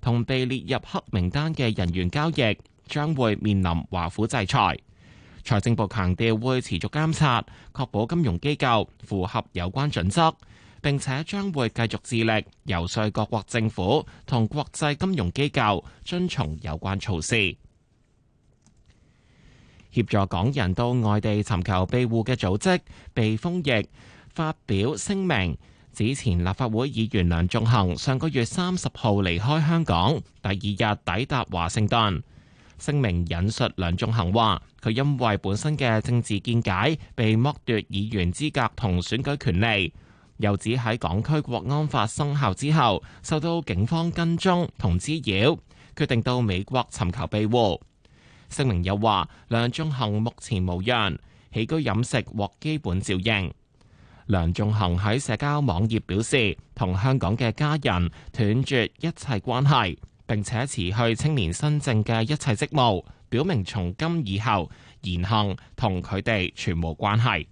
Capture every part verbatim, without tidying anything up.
同被列入黑名單嘅人員交易，將會面臨華府制裁。財政部強調會持續監察，確保金融機構符合有關準則，並且將會繼續致力游說各國政府同國際金融機構遵從有關措施。協助港人到外地尋求庇護嘅組織避風翼發表聲明，指前立法會議員梁頌恆上個月三十號離開香港，第二日抵達華盛頓。聲明引述梁頌恆話，佢因為本身嘅政治見解被剝奪議員資格同選舉權利，又指喺港區國安法生效之後，受到警方跟蹤同滋擾，決定到美國尋求庇護。聲明又話，梁頌恆目前無恙，起居飲食獲基本照應。梁頌恆喺社交網頁表示，同香港嘅家人斷絕一切關係，並且辭去青年新政嘅一切職務，表明從今以後言行同佢哋全無關係。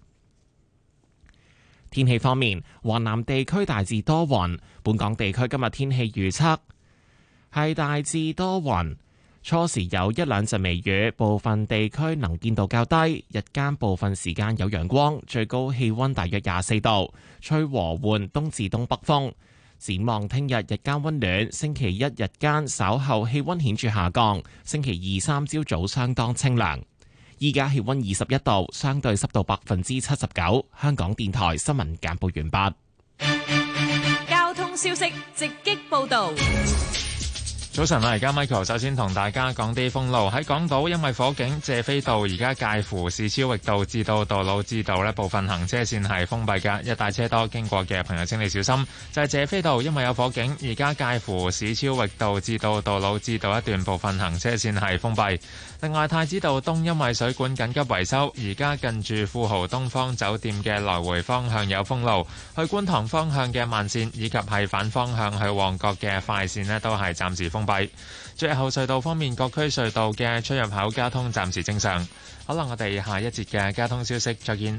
天氣方面，華南地區大致多雲，本港地區今日天氣預測係大致多雲，初時有一兩陣微雨，部分地區能見度較低，日間部分時間有陽光，最高氣溫大約廿四度，吹和緩東至東北風。展望聽日日間溫暖，星期一日間稍後氣溫顯著下降，星期二三朝早相當清涼。依家氣溫二十一度，相對濕度百分之七十九。香港電台新聞簡報完畢。 交通消息直擊報道。 早晨啊，而家 Michael 首先同大家講啲封路。喺港島，因為火警，謝斐道而家介乎市超域道至到杜老誌道呢部分行車線係封閉㗎，一帶車多，經過嘅朋友請你小心。就係謝斐道，因為有火警，而家介乎市超域道至到杜老誌道一段部分行車線係封閉。另外，太子道東因為水管緊急維修，而家近住富豪東方酒店嘅來回方向有封路，去觀塘方向嘅慢線以及係反方向去旺角嘅快線呢都係暫時封閉。最後隧道方面，各區隧道嘅出入口交通暫時正常。好啦，我哋下一節嘅交通消息再見。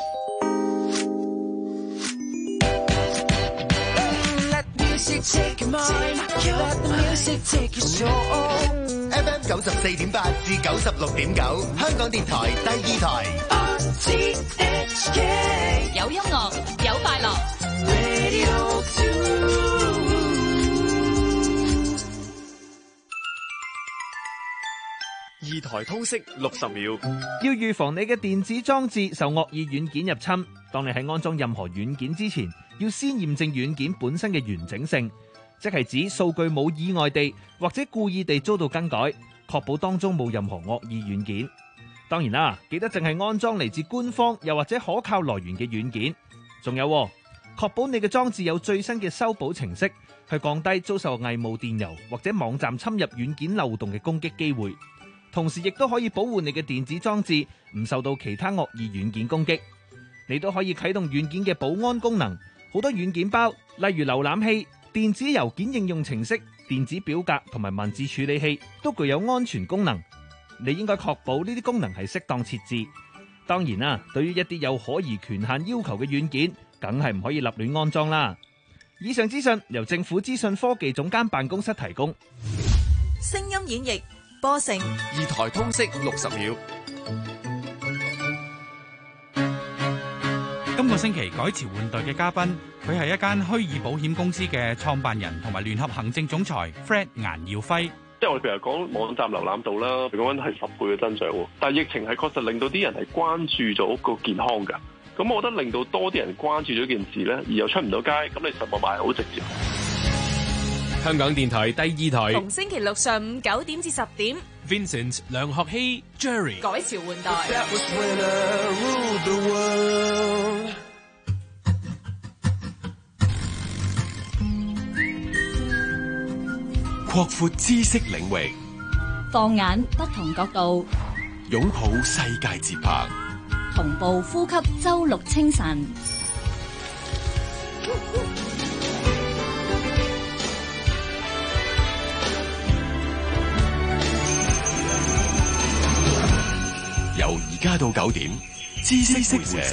F M 九十四點八至九十六點九，香港電台第二台。 有音樂，有快樂。 二台通識六十秒， 要預防你嘅電子裝置受惡意軟件入侵，當你喺安裝任何軟件之前，要先驗證軟件本身嘅完整性，即係指數據冇意外地或者故意地遭到更改，確保當中冇任何惡意軟件。當然啦，記得淨係安裝嚟自官方又或者可靠來源嘅軟件。仲有，確保你嘅裝置有最新嘅修補程式，去降低遭受偽冒電郵或者網站侵入軟件漏洞嘅攻擊機會。同時亦都可以保護你嘅電子裝置唔受到其他惡意軟件攻擊。你都可以啟動軟件嘅保安功能，好多軟件包，例如瀏覽器、電子郵件應用程式、電子表格同埋文字處理器都具有安全功能。你應該確保呢啲功能係適當設置。當然啦，對於一啲有可疑權限要求嘅軟件，梗係唔可以立亂安裝啦。以上資訊由政府資訊科技總監辦公室提供。 聲音演繹波成二台通識六十秒。 今個星期改朝換代嘅嘉賓，佢係一間虛擬保險公司嘅創辦人同埋聯合行政總裁 Fred 顏耀輝。 即係我哋譬如講網站瀏覽度啦，講緊係十倍嘅增長，但係疫情係確實令到啲人係關注咗個健康㗎。咁我覺得令到多啲人關注咗件事咧，而又出唔到街，咁你實物賣好直接。 香港電台第二台， 逢星期六上午九點至十點 Vincent 梁學希 Jerry 改朝換代。 擴闊知識領域， 放眼不同角度， 擁抱世界節拍， 同步呼吸周六清晨。 由而家到九點，知識會社。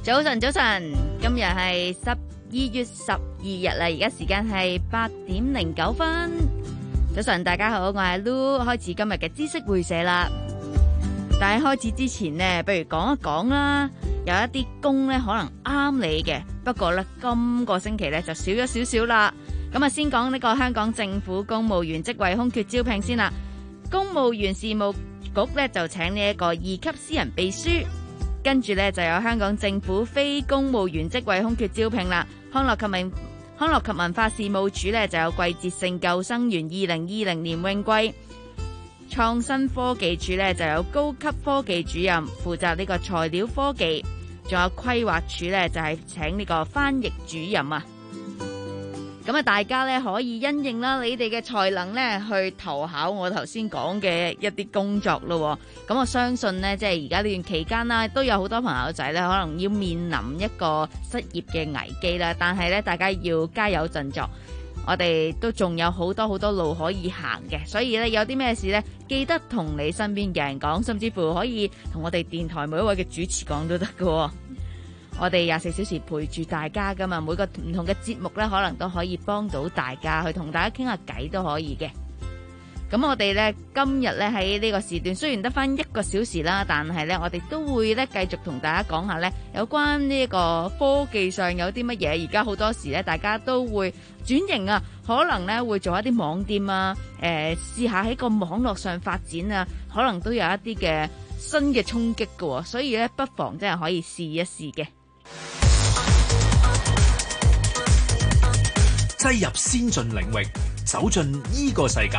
早晨，早晨，今日係十二月十二日啦，而家時間係八點零九分。早晨，大家好，我係 Lu， 開始今日嘅知識會社啦。但係開始之前呢，不如講一講啦。有一啲工呢可能啱你嘅，不過呢，今個星期呢就少咗少少啦。咁啊，先講呢個香港政府公務員職位空缺招聘先啦。公務員事務局呢就請呢一個二級私人秘書，跟住呢就有香港政府非公務員職位空缺招聘啦。康樂及文康樂及文化事務署呢就有季節性救生員二零二零年泳季。創新科技署咧就有高級科技主任負責呢個材料科技，仲有規劃署咧就係請呢個翻譯主任啊。咁啊，大家咧可以因應啦，你哋嘅才能咧去投考我頭先講嘅一啲工作咯。咁我相信呢，即係而家呢段期間啦，都有好多朋友仔咧可能要面臨一個失業嘅危機啦。但係咧，大家要加油振作。我哋都仲有好多好多路可以行嘅，所以咧有啲咩事咧，記得同你身邊嘅人講，甚至乎可以同我哋電台每一位嘅主持講都得㗎。我哋廿四小時陪住大家噶嘛，每個唔同嘅節目咧，可能都可以幫到大家，去同大家傾下偈都可以嘅。咁我哋咧今日咧喺呢個時段，雖然得翻一個小時啦，但係咧我哋都會咧繼續同大家講下咧有關呢個科技上有啲乜嘢。而家好多時咧，大家都會轉型啊，可能咧會做一啲網店啊，誒、呃、試下喺個網絡上發展啊，可能都有一啲嘅新嘅衝擊㗎，所以咧不妨真係可以試一試嘅。 擠入先進領域，走進呢個世界。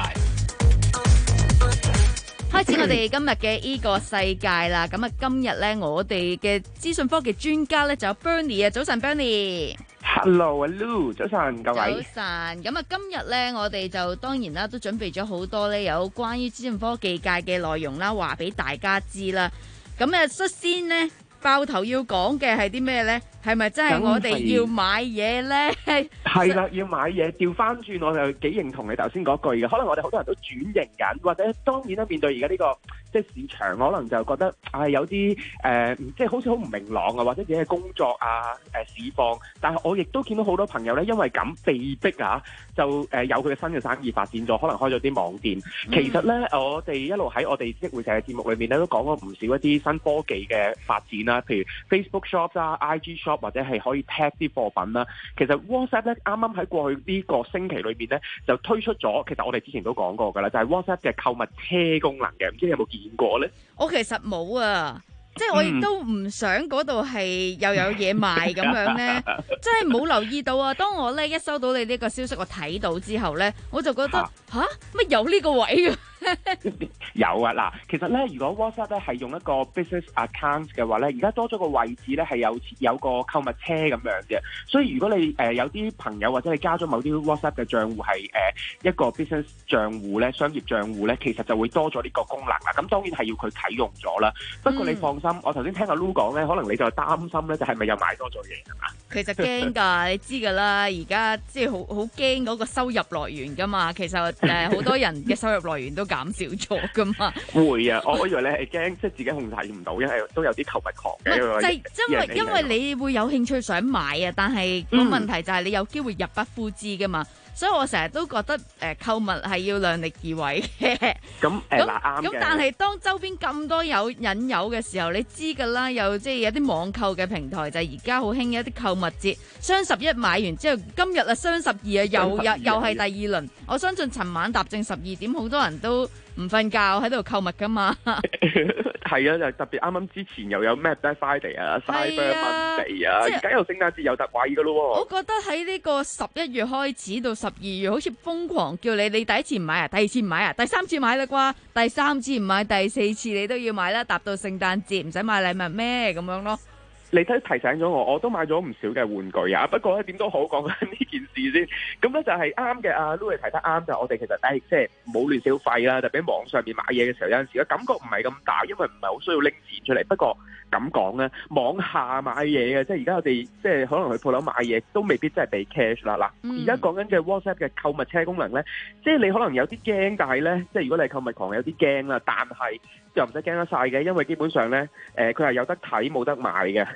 開始我哋今日嘅呢個世界啦，咁啊今日咧我哋嘅資訊科技專家咧就有 Bernie 啊，早晨 Bernie。Hello， Lou， 早晨各位。 早晨，咁啊今日咧我哋就當然啦，都準備咗好多咧有關於資訊科技界嘅內容啦，話俾大家知啦。咁啊率先呢，爆頭要講嘅係啲咩咧？係咪真係我哋要買嘢咧？ 係啦，要買嘢。調翻轉，我就幾認同你頭先嗰句嘅。可能我哋好多人都轉型緊，或者當然啦，面對而家呢個即係市場，可能就覺得係、哎、有啲誒、呃，即係好似好唔明朗啊，或者自己嘅工作啊、誒、呃、市況。但係我亦都見到好多朋友咧，因為咁被逼啊，就誒、呃、有佢嘅新嘅生意發展咗，可能開咗啲網店。嗯、其實咧，我哋一路喺我哋知識會社嘅節目裏面咧，都講過唔少一啲新科技嘅發展啦，譬如 Facebook Shops 啊、I G Shop 或者係可以 tag 啲貨品啦。其實 WhatsApp 咧啱啱喺過去呢個星期裏面咧就推出咗，其實我哋之前都講過㗎啦，就係、是、WhatsApp 嘅購物車功能嘅，唔知你有冇見過咧？ 我其實冇啊。即係我亦都唔想嗰度係又有嘢賣咁樣咧，真係冇留意到啊！當我咧一收到你呢個消息，我睇到之後咧，我就覺得吓乜有呢個位嘅？ 有啊，嗱，其實咧，如果 WhatsApp 咧係用一個 business account 嘅話咧，而家多咗個位置咧係有有個購物車咁樣嘅，所以如果你誒、呃、有啲朋友或者你加咗某啲 WhatsApp 嘅賬戶係誒、呃、一個 business 賬戶咧，商業賬戶咧，其實就會多咗呢個功能啦。咁當然係要佢啟用咗啦。不過你放心，嗯、我頭先聽阿 Lu 講咧，可能你就擔心咧，就係咪又買多咗嘢係嘛？ 其實驚㗎，你知㗎啦，而家即係好好驚嗰個收入來源㗎嘛。其實誒好、呃、多人嘅收入來源都減少咗㗎嘛。 會啊，我我以為你係驚即係自己控制唔到，因為都有啲購物狂嘅。就係因為因為你會有興趣想買啊，但係個問題就係你有機會入不敷支㗎嘛。所以我成日都覺得誒購物係要量力而為嘅。咁誒嗱啱嘅。咁但係當周邊咁多有引誘嘅時候，你知㗎啦，又即係有啲網購嘅平台就係而家好興嘅一啲購物節，雙十一買完之後，今日啊雙十二啊又又又係第二輪。我相信尋晚踏正十二點，好多人都唔瞓覺喺度購物㗎嘛。 係啊，就特別啱啱之前又有咩 Black Friday 啊、Cyber Monday 啊，而家又聖誕節有特惠㗎咯喎。 我覺得喺呢個十一月開始到十二月，好似瘋狂叫你，你第一次唔買啊，第二次唔買啊，第三次買啦啩，第三次唔買，第四次你都要買啦，達到聖誕節唔使買禮物咩咁樣咯。 你睇提醒咗我，我都買咗唔少嘅玩具啊！不過咧點都好講緊呢件事先，咁咧就係啱嘅。阿 Louis 提得啱，就我哋其實誒即係冇亂消費啦，特別喺網上面買嘢嘅時候，有陣時嘅感覺唔係咁大，因為唔係好需要拎錢出嚟。不過咁講咧，網下買嘢嘅，即係而家我哋即係可能去鋪頭買嘢都未必真係俾 cash 啦。嗱，而家講緊嘅 WhatsApp 嘅購物車功能咧，即係你可能有啲驚，但係咧，即係如果你係購物狂有啲驚啦，但係又唔使驚得晒嘅，因為基本上咧誒佢係有得睇冇得買嘅。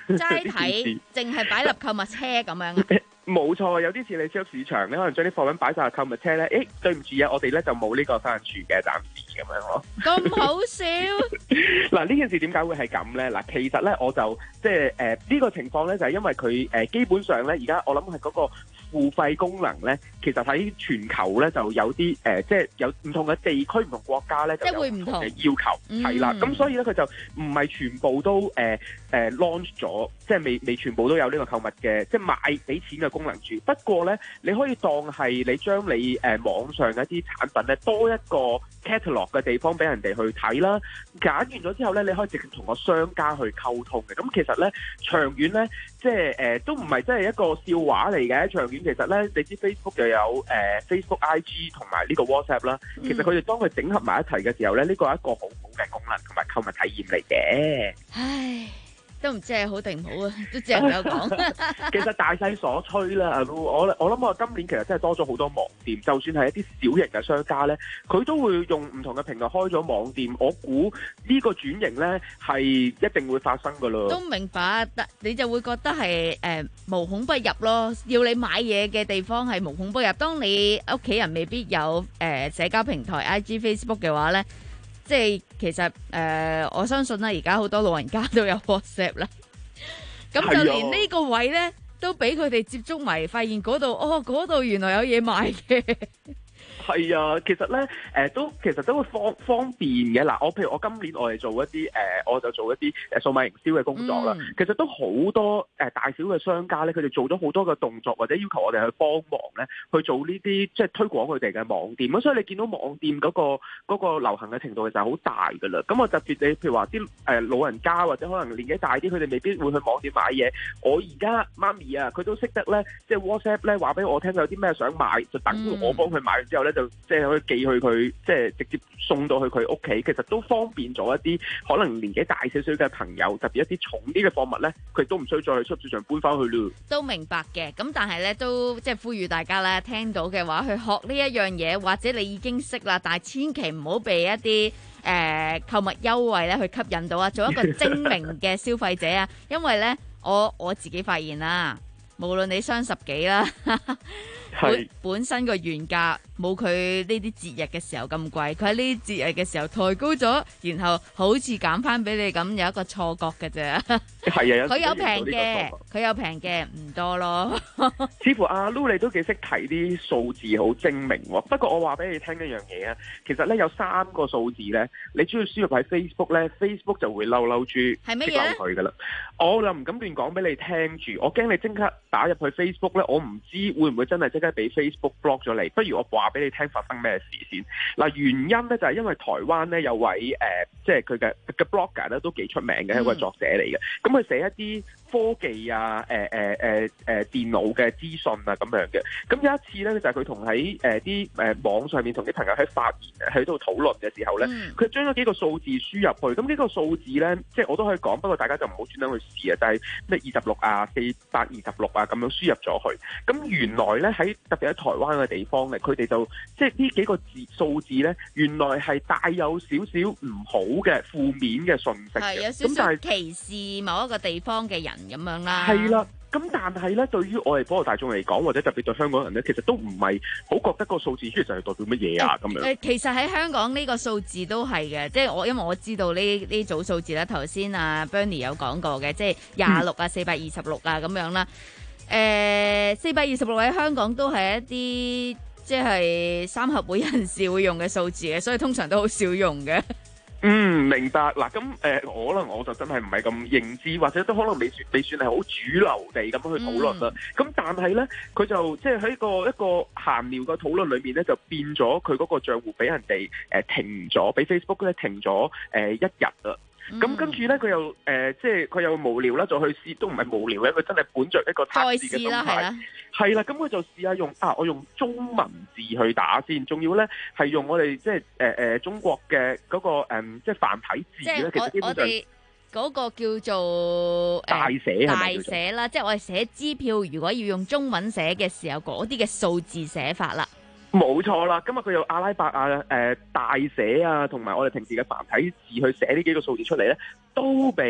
齋睇，淨係擺入購物車咁樣。 冇錯，有啲似你超級市場，你可能將啲貨品擺晒入購物車咧，誒對唔住啊，我哋咧就冇呢個生人處嘅，暫時咁樣咯。 咁好笑！ 嗱呢件事點解會係咁咧？嗱其實咧我就即係誒呢個情況咧就係因為佢誒、呃、基本上咧而家我諗係嗰個付費功能咧，其實喺全球咧就有啲誒、呃、即係有唔同嘅地區、唔同國家咧就有唔同嘅要求，係啦。咁所以咧佢就唔係全部都誒誒、呃呃、launch 咗，即係未未全部都有呢個購物嘅，即係買俾錢嘅功能住。不過咧，你可以當係你將你誒、呃、網上嘅一啲產品咧多一個 catalog 嘅地方俾人哋去睇啦。揀完咗之後咧，你可以直接同個商家去溝通嘅。咁其實咧長遠咧，即係誒、呃、都唔係真係一個笑話嚟嘅。長遠其實咧，你知 Facebook 又有誒、呃、Facebook I G 同埋呢個 WhatsApp 啦。其實佢哋當佢整合埋一齊嘅時候咧，呢個係一個好好嘅功能同埋購物體驗嚟嘅。 唉。都唔知係好定唔好啊，都只能夠講。 其實大勢所趨啦，我我諗我今年其實真係多咗好多網店，就算係一啲小型嘅商家咧，佢都會用唔同嘅平台開咗網店。我估呢個轉型咧係一定會發生噶咯。 都明白，但你就會覺得係誒、呃、無孔不入咯。要你買嘢嘅地方係無孔不入。當你屋企人未必有誒、呃、社交平台 I G Facebook 嘅話咧。即係其實誒、呃，我相信啦，而家好多老人家都有 WhatsApp 啦，咁就連呢個位咧都俾佢哋接觸埋，發現嗰度哦，嗰度原來有嘢賣嘅。 係啊，其實咧，誒、呃、都其實都會方方便嘅。嗱，我譬如我今年我哋做一啲誒、呃，我就做一啲誒數碼營銷嘅工作啦、嗯。其實都好多誒、呃、大小嘅商家咧，佢哋做咗好多嘅動作，或者要求我哋去幫忙咧，去做呢啲即係推廣佢哋嘅網店。咁所以你見到網店嗰、嗰個嗰個流行嘅程度其實好大㗎啦。咁我特別你譬如話啲誒老人家或者可能年紀大啲，佢哋未必會去網店買嘢。我而家媽咪啊，佢都識得咧，即係 WhatsApp 咧話俾我聽有啲咩想買，就等我幫佢買完之後咧。就即係可以寄去佢，即係直接送到去佢屋企，其實都方便咗一啲可能年紀大少少嘅朋友，特別一啲重啲嘅貨物咧，佢都唔需要再去出市場搬翻去咯。 都明白嘅，咁但係咧都即係呼籲大家咧，聽到嘅話去學呢一樣嘢，或者你已經識啦，但係千祈唔好被一啲誒購物優惠咧去吸引到啊，做一個精明嘅消費者啊，因為咧我我自己發現啦，無論你雙十幾啦。本本身個原價冇佢呢啲節日嘅時候咁貴，佢喺呢啲節日嘅時候抬高咗，然後好似減翻俾你咁，有一個錯覺嘅啫。係啊，佢有平嘅，佢有平嘅，唔多咯。 似乎阿 Lu 你都幾識睇啲數字，好精明喎。不過我話俾你聽一樣嘢啊，其實咧有三個數字咧，你只要輸入喺 Facebook 咧 ，Facebook 就會嬲嬲豬， 係乜嘢？ 佢噶啦。我就唔敢亂講俾你聽住，我驚你即刻打入去 Facebook 咧，我唔知會唔會真係即刻俾 Facebook block 咗你。不如我話俾你聽發生咩事先。嗱，原因咧就係因為台灣咧有位誒、呃，即係佢嘅嘅 blogger 咧都幾出名嘅，係一位作者嚟嘅。咁佢寫一啲科技啊，誒誒誒誒電腦嘅資訊啊咁樣嘅。咁有一次咧就係佢同喺誒啲誒網上面同啲朋友喺發言喺度討論嘅時候咧，佢將咗幾個數字輸入去。咁呢個數字咧，即係我都可以講，不過大家就唔好專登去試啊。就係咩二十六啊、四百二十六啊咁樣輸入咗去。咁原來咧喺特別喺台灣嘅地方咧，佢哋就即係呢幾個字數字咧，原來係帶有少少唔好嘅負面嘅訊息嘅。 係有少少歧視某一個地方嘅人咁樣啦。 係啦。咁但係咧，對於我哋普羅大眾嚟講，或者特別對香港人咧，其實都唔係好覺得個數字出嚟就係代表乜嘢啊咁樣。 誒，其實喺香港呢個數字都係嘅，即係我因為我知道呢呢組數字咧，頭先啊 Bernie 有講過嘅，即係廿六啊、四百二十六啊咁樣啦。誒，四百二十六喺香港都係一啲即係三合會人士會用嘅數字嘅，所以通常都好少用嘅。 嗯，明白嗱，咁誒、呃，可能我就真係唔係咁認知，或者都可能未算未算係好主流地咁樣去討論啦。咁、嗯、但係咧，佢就即係喺個一個閒聊嘅討論裏面咧，就變咗佢嗰個賬戶俾人哋誒、呃、停咗，俾 Facebook 咧停咗誒、呃、一日啦。咁、嗯、跟住咧，佢又誒、呃，即係佢又無聊啦，就去試，都唔係無聊嘅，佢真係本着一個測試嘅心態，係啦，咁佢就試下用啊，我用中文字去打先，仲要咧係用我哋即係誒誒中國嘅嗰、嗰個、呃、即係繁體字咧，其實基本上嗰個叫做大寫、呃、 大寫啦，即係我哋寫支票，如果要用中文寫嘅時候，嗰啲嘅數字寫法啦。 冇錯啦，今日佢用阿拉伯啊、誒、呃、大寫啊，同埋我哋平時嘅繁體字去寫呢幾個數字出嚟咧，都俾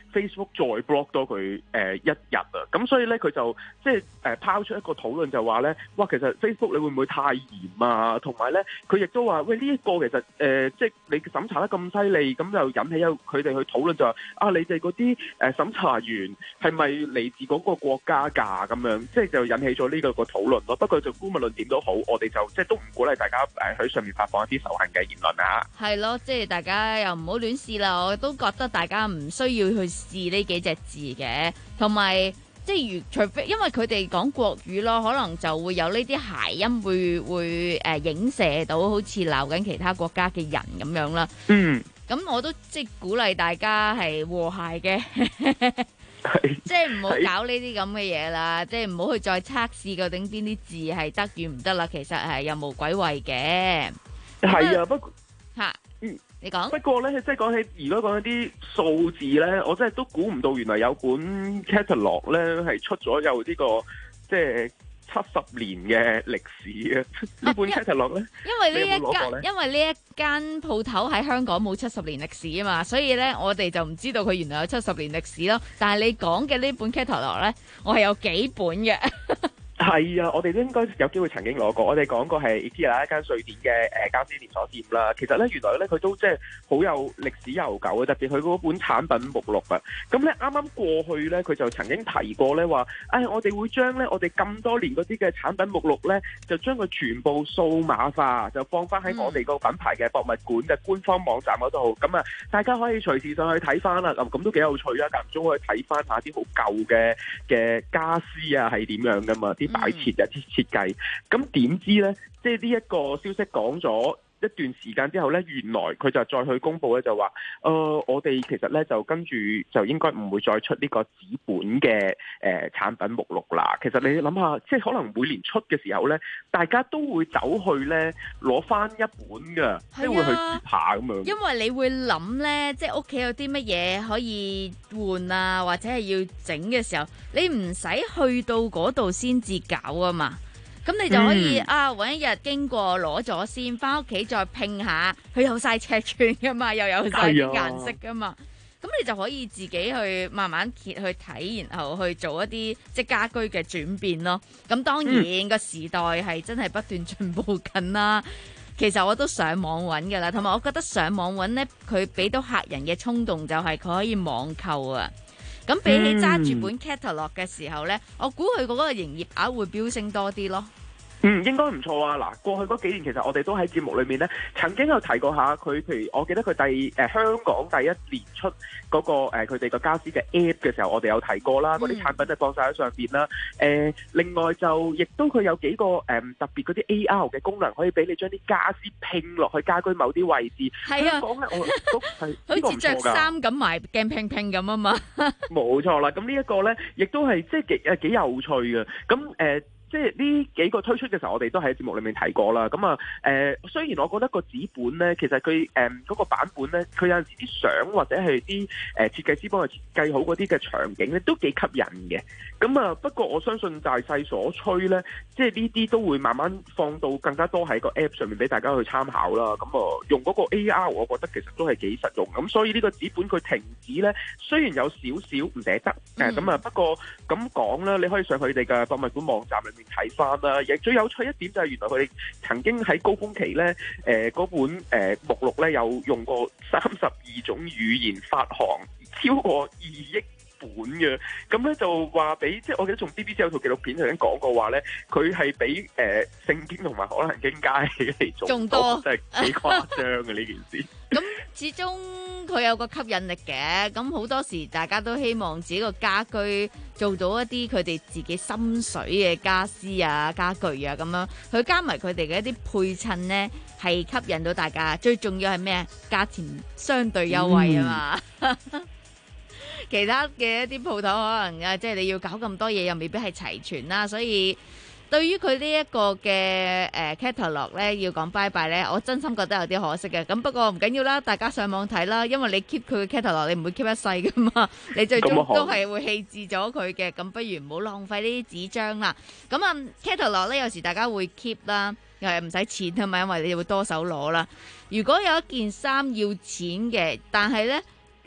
Facebook 再 block 多佢誒、呃、一日啊，咁所以咧佢就即係誒拋出一個討論就話咧，哇其實 Facebook 你會唔會太嚴啊？同埋咧佢亦都話喂呢一、這個其實誒、呃、即係你審查得咁犀利，咁就引起有佢哋去討論就話啊你哋嗰啲誒審查員係咪嚟自嗰個國家㗎咁樣，即係就引起咗呢個個討論咯。不過就姑勿論點都好，我哋就即係都唔鼓勵大家誒喺上面發放一啲仇恨嘅言論啊。 係咯，即係大家又唔好亂試啦。我都覺得大家唔需要去試呢幾隻字嘅，同埋即係如除非因為佢哋講國語咯，可能就會有呢啲諧音會會誒影射到好似鬧緊其他國家嘅人咁樣啦。 嗯， 咁我都即係鼓勵大家係和諧嘅，即係唔好搞呢啲咁嘅嘢啦，即係唔好去再測試究竟邊啲字係得與唔得啦。其實係有無鬼謂嘅。 係啊，不過吓，嗯，你講。 不過咧，即係講起如果講一啲數字咧，我真係都估唔到，原來有本 catalog 咧係出咗有呢個即係七十年嘅歷史嘅呢本 catalog 咧。 因為呢一你有冇攞過呢間，因為呢一間鋪頭喺香港冇七十年歷史啊嘛，所以咧我哋就唔知道佢原來有七十年歷史咯。但係你講嘅呢本 catalog 咧，我係有幾本嘅。 係啊，我哋都應該有機會曾經攞過。我哋講過係 IKEA 一間瑞典嘅誒家私連鎖店啦。其實咧，原來咧佢都即係好有歷史悠久嘅，特別佢嗰本產品目錄啊。咁咧啱啱過去咧，佢就曾經提過咧話，誒、哎、我哋會將咧我哋咁多年嗰啲嘅產品目錄咧，就將佢全部數碼化，就放翻喺我哋個品牌嘅博物館嘅官方網站嗰度。咁啊，大家可以隨時上去睇翻啦。咁咁都幾有趣啊！間唔中可以睇翻下啲好舊嘅嘅家私啊，係點樣噶嘛？啲擺設啊，啲設計，咁點知呢？即係呢一個消息講咗一段時間之後呢，原來佢就再去公佈咧，就話，誒、呃，我哋其實呢，就跟住就應該唔會再出呢個紙本嘅誒、呃、產品目錄啦。其實你諗下，即係可能每年出嘅時候呢，大家都會走去呢攞翻一本㗎，即係會去試下咁樣。 因為你會諗呢，即係屋企有啲乜嘢可以換啊，或者係要整嘅時候，你唔使去到嗰度先至搞啊嘛。咁你就可以、嗯、啊，揾一日經過攞咗先，翻屋企再拼下，佢有晒尺寸噶嘛，又有晒啲顏色噶嘛，咁、啊、你就可以自己去慢慢揭去睇，然後去做一啲即係家居嘅轉變咯。咁當然個、嗯、時代係真係不斷進步緊啦。其實我都上網揾噶啦，同埋我覺得上網揾呢，佢俾到客人嘅衝動就係佢可以網購啊。咁比起揸住本 catalog 嘅時候呢，嗯、我估佢嗰個營業額會飆升多啲咯。 嗯，應該唔錯啊！嗱，過去嗰幾年其實我哋都喺節目裏面咧，曾經有提過下佢，譬如我記得佢第誒、呃、香港第一年出嗰、那個誒佢哋個家私嘅 app 嘅時候，我哋有提過啦，嗰啲、嗯、產品就放晒喺上邊啦。誒、呃，另外就亦都佢有幾個誒、呃、特別嗰啲 A R 嘅功能，可以俾你將啲家私拼落去家居某啲位置。係啊，講咧我都係好似着衫咁埋鏡拼拼咁啊嘛。 冇錯啦，咁呢一個咧，亦都係即係幾誒幾有趣嘅。咁誒。呃即係呢幾個推出嘅時候，我哋都喺節目裏面提過啦。咁啊，誒、呃，雖然我覺得個紙本咧，其實佢誒嗰個版本咧，佢有陣時啲相或者係啲誒設計師幫佢設計好嗰啲嘅場景咧，都幾吸引嘅。咁啊，不過我相信大勢所趨咧，即係呢啲都會慢慢放到更加多喺個 App 上面俾大家去參考啦。咁啊，用嗰個 A R， 我覺得其實都係幾實用。咁所以呢個紙本佢停止咧，雖然有少少唔捨得誒，咁、嗯、啊，不過咁講啦，你可以上佢哋嘅博物館網站裏面睇翻啦，亦最有趣一點就係原來佢哋曾經喺高峰期咧，誒、呃、嗰本誒、呃、目錄咧有用過三十二種語言發行超過二億本嘅，咁咧就話俾即係我記得從 B B C 有套紀錄片曾經講過話咧，佢係比誒聖經同埋可能經加起嚟仲多，真係幾誇張嘅呢件事。 咁始終佢有個吸引力嘅，咁好多時大家都希望自己個家居做到一啲佢哋自己心水嘅家私啊、家具啊咁樣，佢加埋佢哋嘅一啲配襯呢，係吸引到大家。最重要係咩？價錢相對優惠啊嘛。嗯其他嘅一啲鋪頭可能啊，即係你要搞咁多嘢，又未必係齊全啦，所以對於佢呢一個嘅誒 catalog 咧，要講拜拜咧，我真心覺得有啲可惜嘅。咁不過唔緊要啦，大家上網睇啦，因為你 keep 佢嘅 catalog，你唔會 keep 一世噶嘛，你最終都係會棄置咗佢嘅。咁不如唔好浪費呢啲紙張啦。咁啊 catalog 咧，有時大家會 keep 啦，又係唔使錢啊嘛，因為你會多手攞啦。如果有一件衫要錢嘅，但係咧，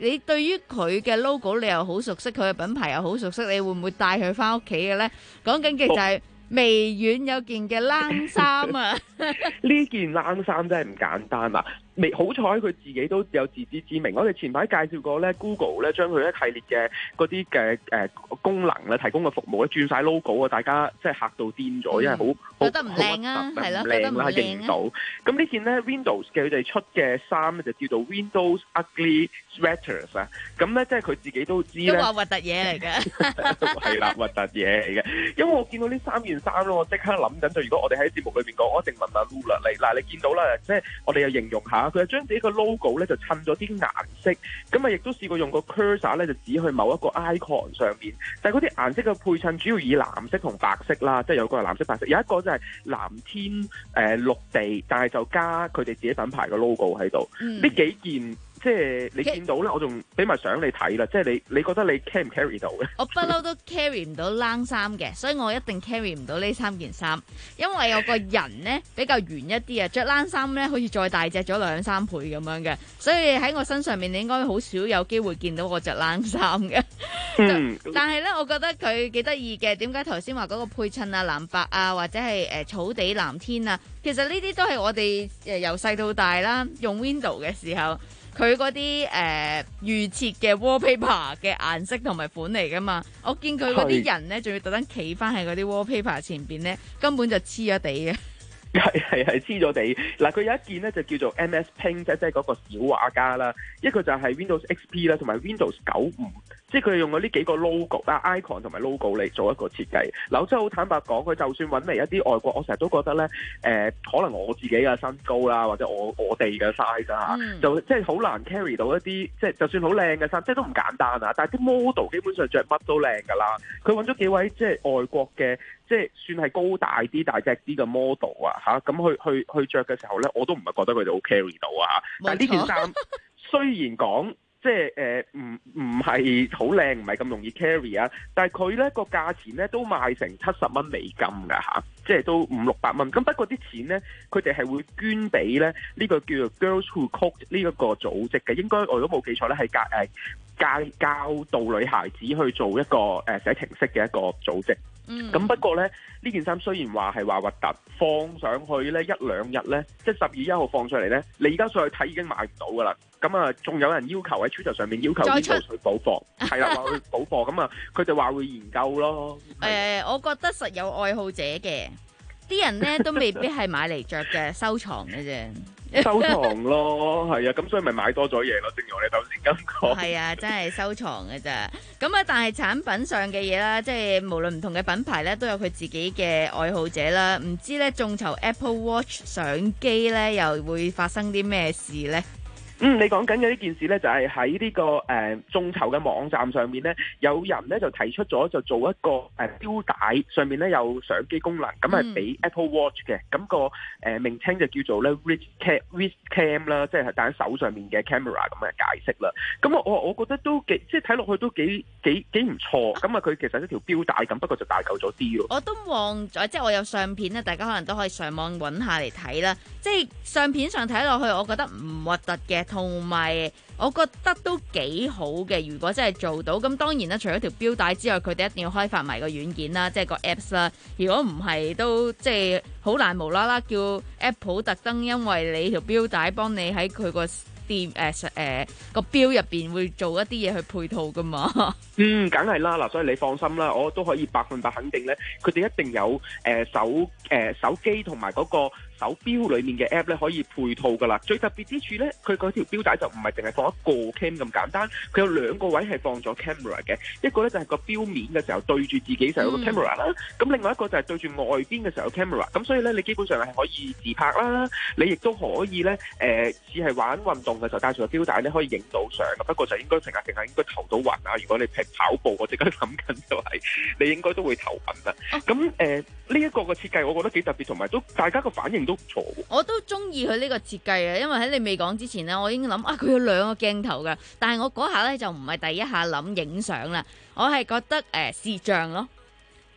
你對於佢嘅 logo 你又好熟悉，佢嘅品牌又好熟悉，你會唔會帶佢翻屋企嘅咧？講緊嘅就係微軟有件嘅冷衫啊！ 呢件冷衫真係唔簡單啊！未好彩佢自己都有自知之明。我哋前排介紹過咧 ，Google 咧將佢一系列嘅嗰啲嘅誒功能咧提供嘅服務咧轉晒 logo 啊！大家即係嚇到癲咗，因為好好覺得唔靚啊，係咯，覺得唔認唔到。咁呢件咧 Windows 嘅佢哋出嘅衫咧就叫做 Windows Ugly Sweaters 啊。咁咧即係佢自己都知咧， 都話核突嘢嚟嘅， 係啦，核突嘢嚟嘅。因為我見到呢三件衫咧，我即刻諗緊就如果我哋喺節目裏面講，我一定問阿 Lula 嚟嗱，你見到啦，即係我哋又形容下。佢係將自己個 logo 咧就襯咗啲顏色，咁啊亦都試過用個 cursor 咧就指去某一個 icon 上面，但係嗰啲顏色嘅配襯主要以藍色同白色啦，即係有個係藍色白色，有一個就係藍天誒、呃、綠地，但係就加佢哋自己品牌嘅 logo 喺度，呢、嗯、幾件。即係你見到咧，我仲俾埋相你睇啦。即係你，你覺得你 carry 唔 carry 到嘅？ 我不嬲都 carry 唔到冷衫嘅，所以我一定 carry 唔到呢三件衫。因為我個人咧比較圓一啲啊，着冷衫咧好似再大隻咗兩三倍咁樣嘅，所以喺我身上面你應該好少有機會見到我着冷衫嘅。嗯、但係咧，我覺得佢幾得意嘅。點解頭先話嗰個配襯啊、藍白啊，或者係誒草地藍天啊，其實呢啲都係我哋誒由細到大啦，用 Windows 嘅時候。佢嗰啲誒預設嘅 wallpaper 嘅顏色同埋款嚟噶嘛，我見佢嗰啲人咧，仲要特登企翻喺嗰啲 wallpaper 前邊咧，根本就黐咗地嘅。 係係係黐咗地。嗱，佢有一件咧就叫做 M S Paint，即係嗰個小畫家啦，一個就係 Windows X P 啦，同埋 Windows 九五。即係佢用咗呢幾個 logo 啊 icon 同埋 logo 嚟做一個設計。嗱，我真係好坦白講，佢就算揾嚟一啲外國，我成日都覺得咧，誒、呃、可能我自己嘅身高啦，或者我我哋嘅 size 啊、嗯，就即係好難 carry 到一啲，即係就算好靚嘅衫，即係都唔簡單啊。但係啲 model 基本上着乜都靚㗎啦。佢揾咗幾位即係外國嘅，即係算係高大啲、大隻啲嘅 model 啊，嚇咁去去去著嘅時候咧，我都唔係覺得佢哋好 carry 到啊。但係呢件衫雖然講，即係誒唔唔係好靚，唔係咁容易 carry 啊！但係佢咧個價錢咧都賣成七十蚊美金㗎嚇，即係都五六百蚊。咁不過啲錢咧，佢哋係會捐俾咧呢個叫做 Girls Who Code 呢一個組織嘅。應該我如果冇記錯咧，係教誒教教導女孩子去做一個誒寫程式嘅一個組織。嗯，咁不過咧，呢件衫雖然話係話核突，放上去咧一兩日咧，即係十二月一號放上嚟咧，你而家上去睇已經買唔到噶啦。咁啊，仲有人要求喺 Twitter 上面要求 Windows 去補貨，係啦，話去補貨。咁啊，佢哋話會研究咯。誒、 呃，我覺得實有愛好者嘅，啲人咧都未必係買嚟着嘅，收藏嘅啫。 收藏咯，係啊，咁所以咪買多咗嘢咯，正如我哋頭先咁講。 係啊，真係收藏嘅咋。咁啊，但係產品上嘅嘢啦，即係無論唔同嘅品牌咧，都有佢自己嘅愛好者啦。唔知咧眾籌 Apple Watch 相機咧，又會發生啲咩事咧？ 嗯，你講緊嘅呢件事呢，就係喺呢個誒眾籌嘅網站上面呢，有人呢就提出咗就做一個誒錶帶，上面呢有相機功能，咁係俾 Apple Watch 嘅，咁、那個誒、呃、名稱就叫做咧 Wrist Cam Wrist Cam 啦，即係戴喺手上面嘅 camera 咁嘅解釋啦。咁我我覺得都幾，即係睇落去都幾幾幾唔錯。咁啊，佢其實係一條錶帶咁，不過就大嚿咗啲咯。 我都望咗，即係我有相片咧，大家可能都可以上網揾下嚟睇啦。即係相片上睇落去，我覺得唔核突嘅。同埋我覺得都幾好嘅，如果真係做到，咁當然啦，除咗條錶帶之外，佢哋一定要開發埋個軟件啦，即係個 Apps 啦。如果唔係，都即係好難無啦啦叫 Apple 特登因為你條錶帶幫你喺佢個店誒誒個錶入邊會做一啲嘢去配套噶嘛。 嗯，梗係啦，嗱，所以你放心啦，我都可以百分百肯定咧，佢哋一定有誒、呃、手誒、呃、手機同埋嗰個手錶裏面嘅 app 咧可以配套噶啦。最特別之處咧，佢嗰條錶帶就唔係淨係放一個 cam 咁簡單，佢有兩個位係放咗 camera 嘅。一個咧就係個錶面嘅時候對住自己就有個 camera 啦，咁、嗯、另外一個就係對住外邊嘅時候有 camera。咁所以咧，你基本上係可以自拍啦，你亦都可以咧誒，只係玩運動嘅時候帶住個錶帶咧可以影到相。不過就應該成日淨係應該頭到暈啊！如果你係跑步，我即刻諗緊就係你應該都會頭暈啦。咁誒呢一個嘅設計，我覺得幾特別，同埋都大家個反應都唔錯。 我都中意佢呢個設計啊，因為喺你未講之前呢，我已經諗啊，佢有兩個鏡頭㗎。但係我嗰下咧就唔係第一下諗影相啦，我係覺得誒、呃、視像咯。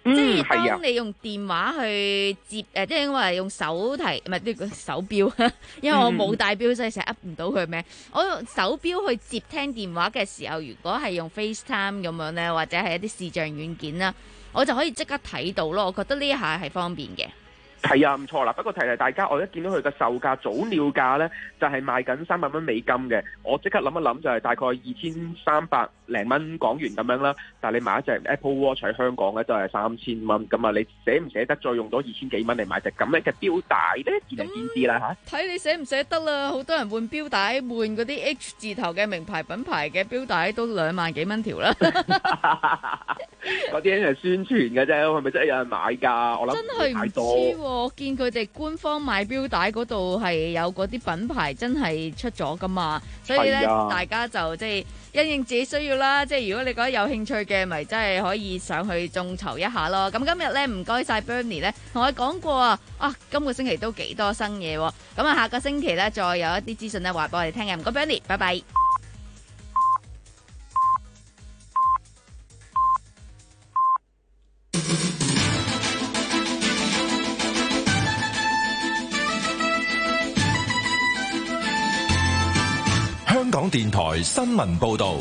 即係當你用電話去接誒，即係因為用手提唔係呢個手錶，因為我冇帶錶，所以成日噏唔到佢咩。我用手錶去接聽電話嘅時候，如果係用 FaceTime 咁樣咧，或者係一啲視像軟件啦，我就可以即刻睇到咯。我覺得呢一下係方便嘅。 係啊，唔錯啦。不過提提大家，我一見到佢嘅售價早鳥價呢，就係、是、賣緊三百蚊美金嘅。我即刻諗一諗，就係大概二千三百零蚊港元咁樣啦。但係你買一隻 Apple Watch 喺香港呢，就係三千蚊。咁啊，你捨唔捨得再用多二千幾蚊嚟買隻咁樣嘅錶帶呢？見仁見智啦嚇。睇你捨唔捨得啦。好多人換錶帶，換嗰啲 H 字頭嘅名牌品牌嘅錶帶都兩萬幾蚊條啦。嗰啲係宣傳嘅啫，係咪真係有人買㗎？我諗真係唔知喎。我見佢哋官方買錶帶嗰度係有嗰啲品牌真係出咗㗎嘛，所以咧、啊、大家就即係因應自己需要啦。即係如果你覺得有興趣嘅，咪真係可以上去眾籌一下咯。咁今日咧唔該晒 Bernie 咧，同我講過啊，啊今個星期都幾多新嘢喎。咁啊下個星期咧再有一啲資訊咧話俾我哋聽嘅。唔該 Bernie， 拜拜。 香港電台新聞報道，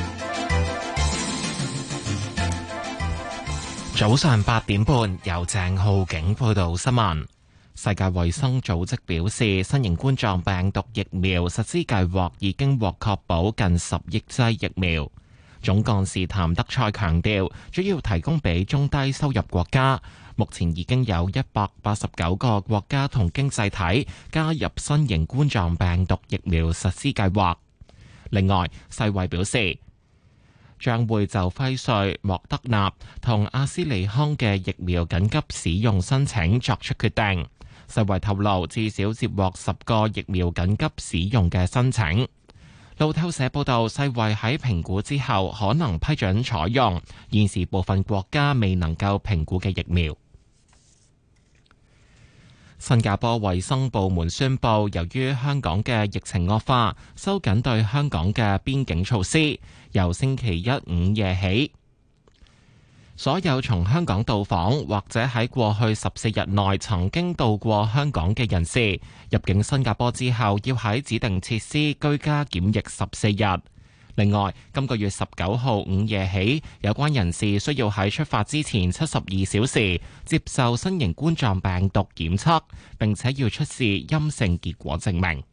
早上八點半由鄭浩景報道新聞。世界衛生組織表示，新型冠狀病毒疫苗實施計劃已經獲確保近十億劑疫苗。總幹事譚德塞強調，主要提供俾中低收入國家。目前已經有一百八十九個國家同經濟體加入新型冠狀病毒疫苗實施計劃。另外，世衛表示將會就輝瑞、莫德納同阿斯利康嘅疫苗緊急使用申請作出決定。世衛透露，至少接獲十個疫苗緊急使用嘅申請。路透社報道，世衛喺評估之後可能批准採用現時部分國家未能夠評估嘅疫苗。新加坡衛生部門宣布，由於香港嘅疫情惡化，收緊對香港嘅邊境措施，由星期一午夜起，所有從香港到訪或者喺過去十四日內曾經到過香港嘅人士，入境新加坡之後要喺指定設施居家檢疫十四日。另外，今個月十九號午夜起，有關人士需要喺出發之前七十二小時接受新型冠狀病毒檢測，並且要出示陰性結果證明。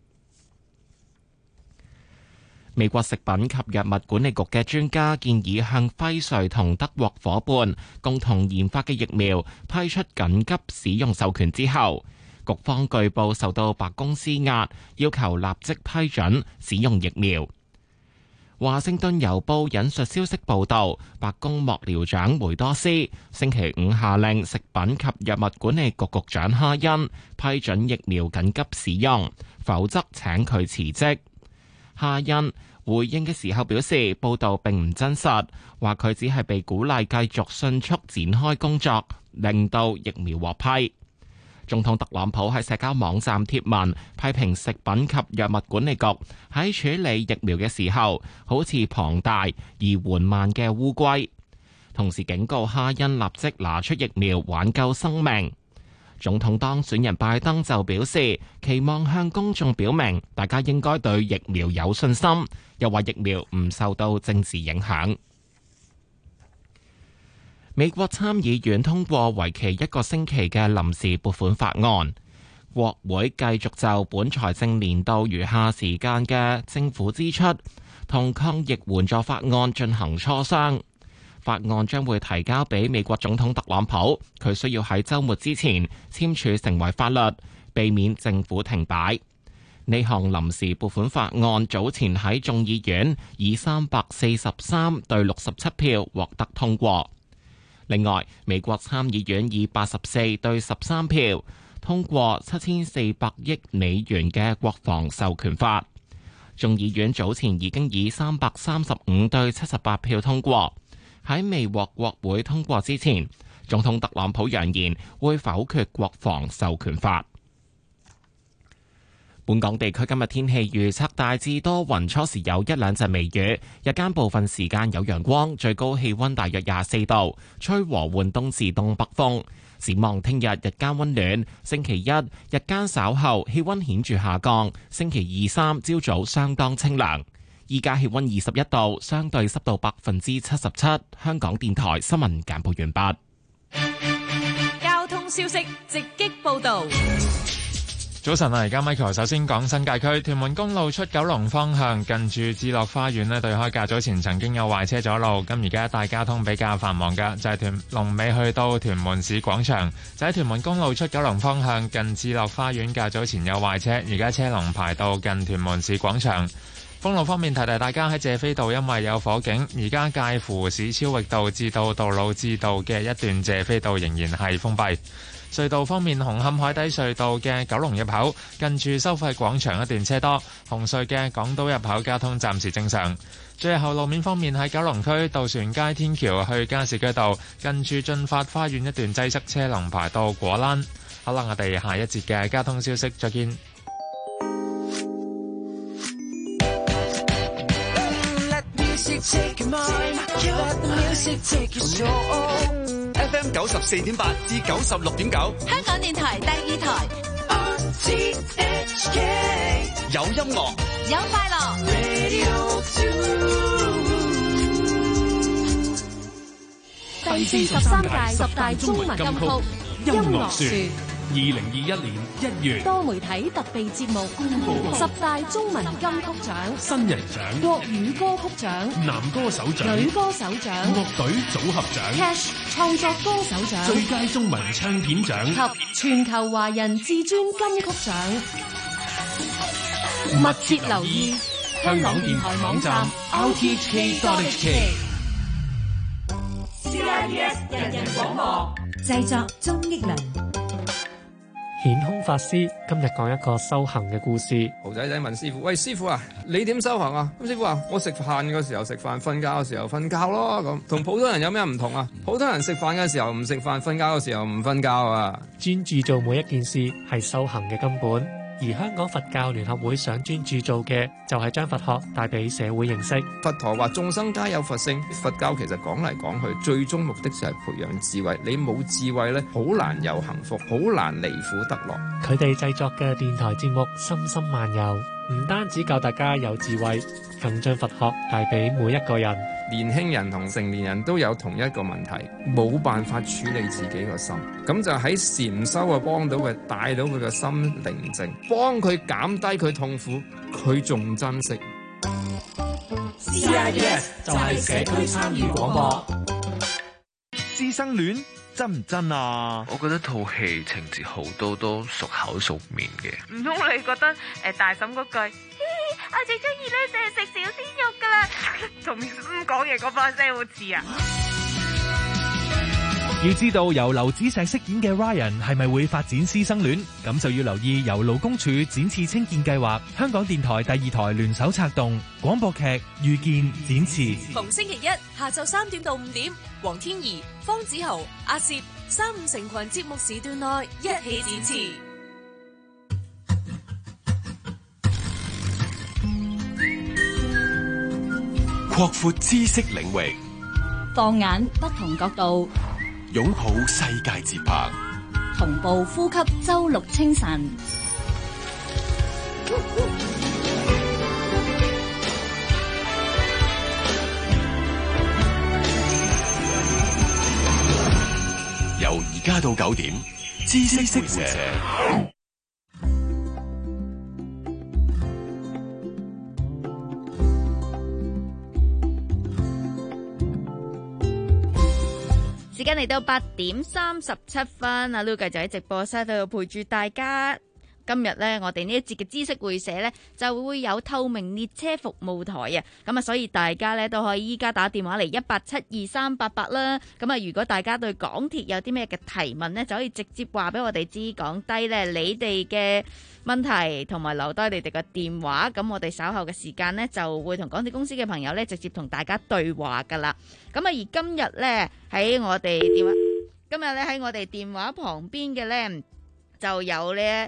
美國食品及藥物管理局嘅專家建議向輝瑞同德國夥伴共同研發嘅疫苗批出緊急使用授權之後，局方據報受到白宮施壓，要求立即批准使用疫苗。華盛頓郵報引述消息報道，白宮幕僚長梅多斯星期五下令食品及藥物管理局局長哈恩批准疫苗緊急使用，否則請佢辭職。哈恩回應嘅時候表示，報道並唔真實，話佢只係被鼓勵繼續迅速展開工作，令到疫苗獲批。總統特朗普喺社交網站貼文批評食品及藥物管理局喺處理疫苗嘅時候，好似龐大而緩慢嘅烏龜，同時警告哈恩立即拿出疫苗挽救生命。總統當選人拜登就表示，期望向公眾表明大家應該對疫苗有信心，又話疫苗唔受到政治影響。美國參議院通過為期一個星期嘅臨時撥款法案，國會繼續就本財政年度餘下時間嘅政府支出同抗疫援助法案進行磋商。法案將會提交俾美國總統特朗普，佢需要喺週末之前簽署成為法律，避免政府停擺。呢項臨時撥款法案早前喺眾議院以三百四十三對六十七票獲得通過。另外，美國參議院以八十四對十三票通過七千四百億美元嘅國防授權法。眾議院早前已經以三百三十五對七十八票通過。喺未獲國會通過之前，總統特朗普揚言會否決國防授權法。 本港地區今日天氣預測大致多雲，初時有一兩陣微雨，日間部分時間有陽光，最高氣溫大約廿四度，吹和緩東至東北風。展望聽日日間溫暖，星期一日間稍後氣溫顯著下降，星期二三朝早相當清涼。依家氣溫二十一度，相對濕度百分之七十七。香港電台新聞簡報完畢。 交通消息直擊報道。 早晨啊，而家 Michael 首先講新界區屯門公路出九龍方向，近住智樂花園呢對開較早前曾經有壞車阻路，咁而家一帶交通比較繁忙嘅就係屯龍尾去到屯門市廣場，就喺屯門公路出九龍方向近智樂花園較早前有壞車，而家車龍排到近屯門市廣場。封路方面，提提大家喺謝斐道，因為有火警，而家介乎史超域道至到道路至道嘅一段謝斐道仍然係封閉。隧道方面，紅磡海底隧道嘅九龍入口近住收費廣場一段車多，紅隧嘅港島入口交通暫時正常。最後路面方面，喺九龍區渡船街天橋去加士居道近住進發花園一段擠塞，車龍排到果欄。好啦，我哋下一節嘅交通消息再見。 F M 九十四點八至九十六點九， 香港電台第二台。 有音樂， 有快樂。 第四十三屆十大中文金曲音樂樹。 二零二一年一月， 多媒體特備節目公布十大中文金曲獎： 新人獎、 國語歌曲獎、 男歌手獎、 女歌手獎、 樂隊組合獎、 Cash 創作歌手獎、 最佳中文唱片獎及全球華人至尊金曲獎。密切留意香港電台網站 r t h k dot h k。 C I B S 人人廣播製作鍾益良。 顯空法師今日講一個修行嘅故事。 豪仔仔問師傅：喂，師傅啊，你點修行啊？咁師傅話：我食飯嘅時候食飯，瞓覺嘅時候瞓覺咯。咁同普通人有咩唔同啊？普通人食飯嘅時候唔食飯，瞓覺嘅時候唔瞓覺啊。 專注做每一件事係修行嘅根本。而香港佛教聯合會想專注做嘅，就係將佛學帶俾社會認識。 佛陀話眾生皆有佛性，佛教其實講嚟講去，最終目的就係培養智慧。你冇智慧咧，好難有幸福，好難離苦得樂。 佢哋製作嘅電台節目《心心漫遊》，唔單止教大家有智慧，更將佛學帶俾每一個人。 年輕人同成年人都有同一個問題，冇辦法處理自己個心，咁就喺禪修啊幫到佢，帶到佢個心寧靜，幫佢減低佢痛苦，佢仲珍惜。 C I B S 就係社區參與廣播。 師生戀真唔真啊？ 我覺得套戲情節好多都熟口熟面嘅。 唔通你覺得誒、呃、大嬸嗰句？我最中意咧，就係食小鮮肉噶啦，同唔講嘢嗰把聲好似啊！ 要知道由劉子石飾演嘅 Ryan 係咪會發展師生戀，咁就要留意由勞工處展翅青見計劃、香港電台第二台聯手策動廣播劇《遇見展翅》。 逢星期一下晝三點到五點，黃天怡、方子豪、阿攝三五成群節目時段內一起展翅。 擴闊知識領域， 放眼不同角度， 擁抱世界節拍， 同步呼吸周六清晨。 由而家到九點，知識識社。 時間嚟到八點三十七分，阿 Lu 繼續喺直播室度陪住大家。今日呢，我哋呢一節嘅知識會社呢，就會有透明列車服務台啊，咁啊，所以大家呢，都可以依家打電話嚟一八七二三八八啦。咁啊，如果大家對港鐵有啲咩嘅提問呢，就可以直接話俾我哋知，講低呢你哋嘅問題，同埋留低你哋嘅電話。咁我哋稍後嘅時間呢，就會同港鐵公司嘅朋友呢，直接同大家對話噶啦。咁啊，而今日呢，喺我哋電話，今日呢，喺我哋電話旁邊嘅呢，就有呢。誒、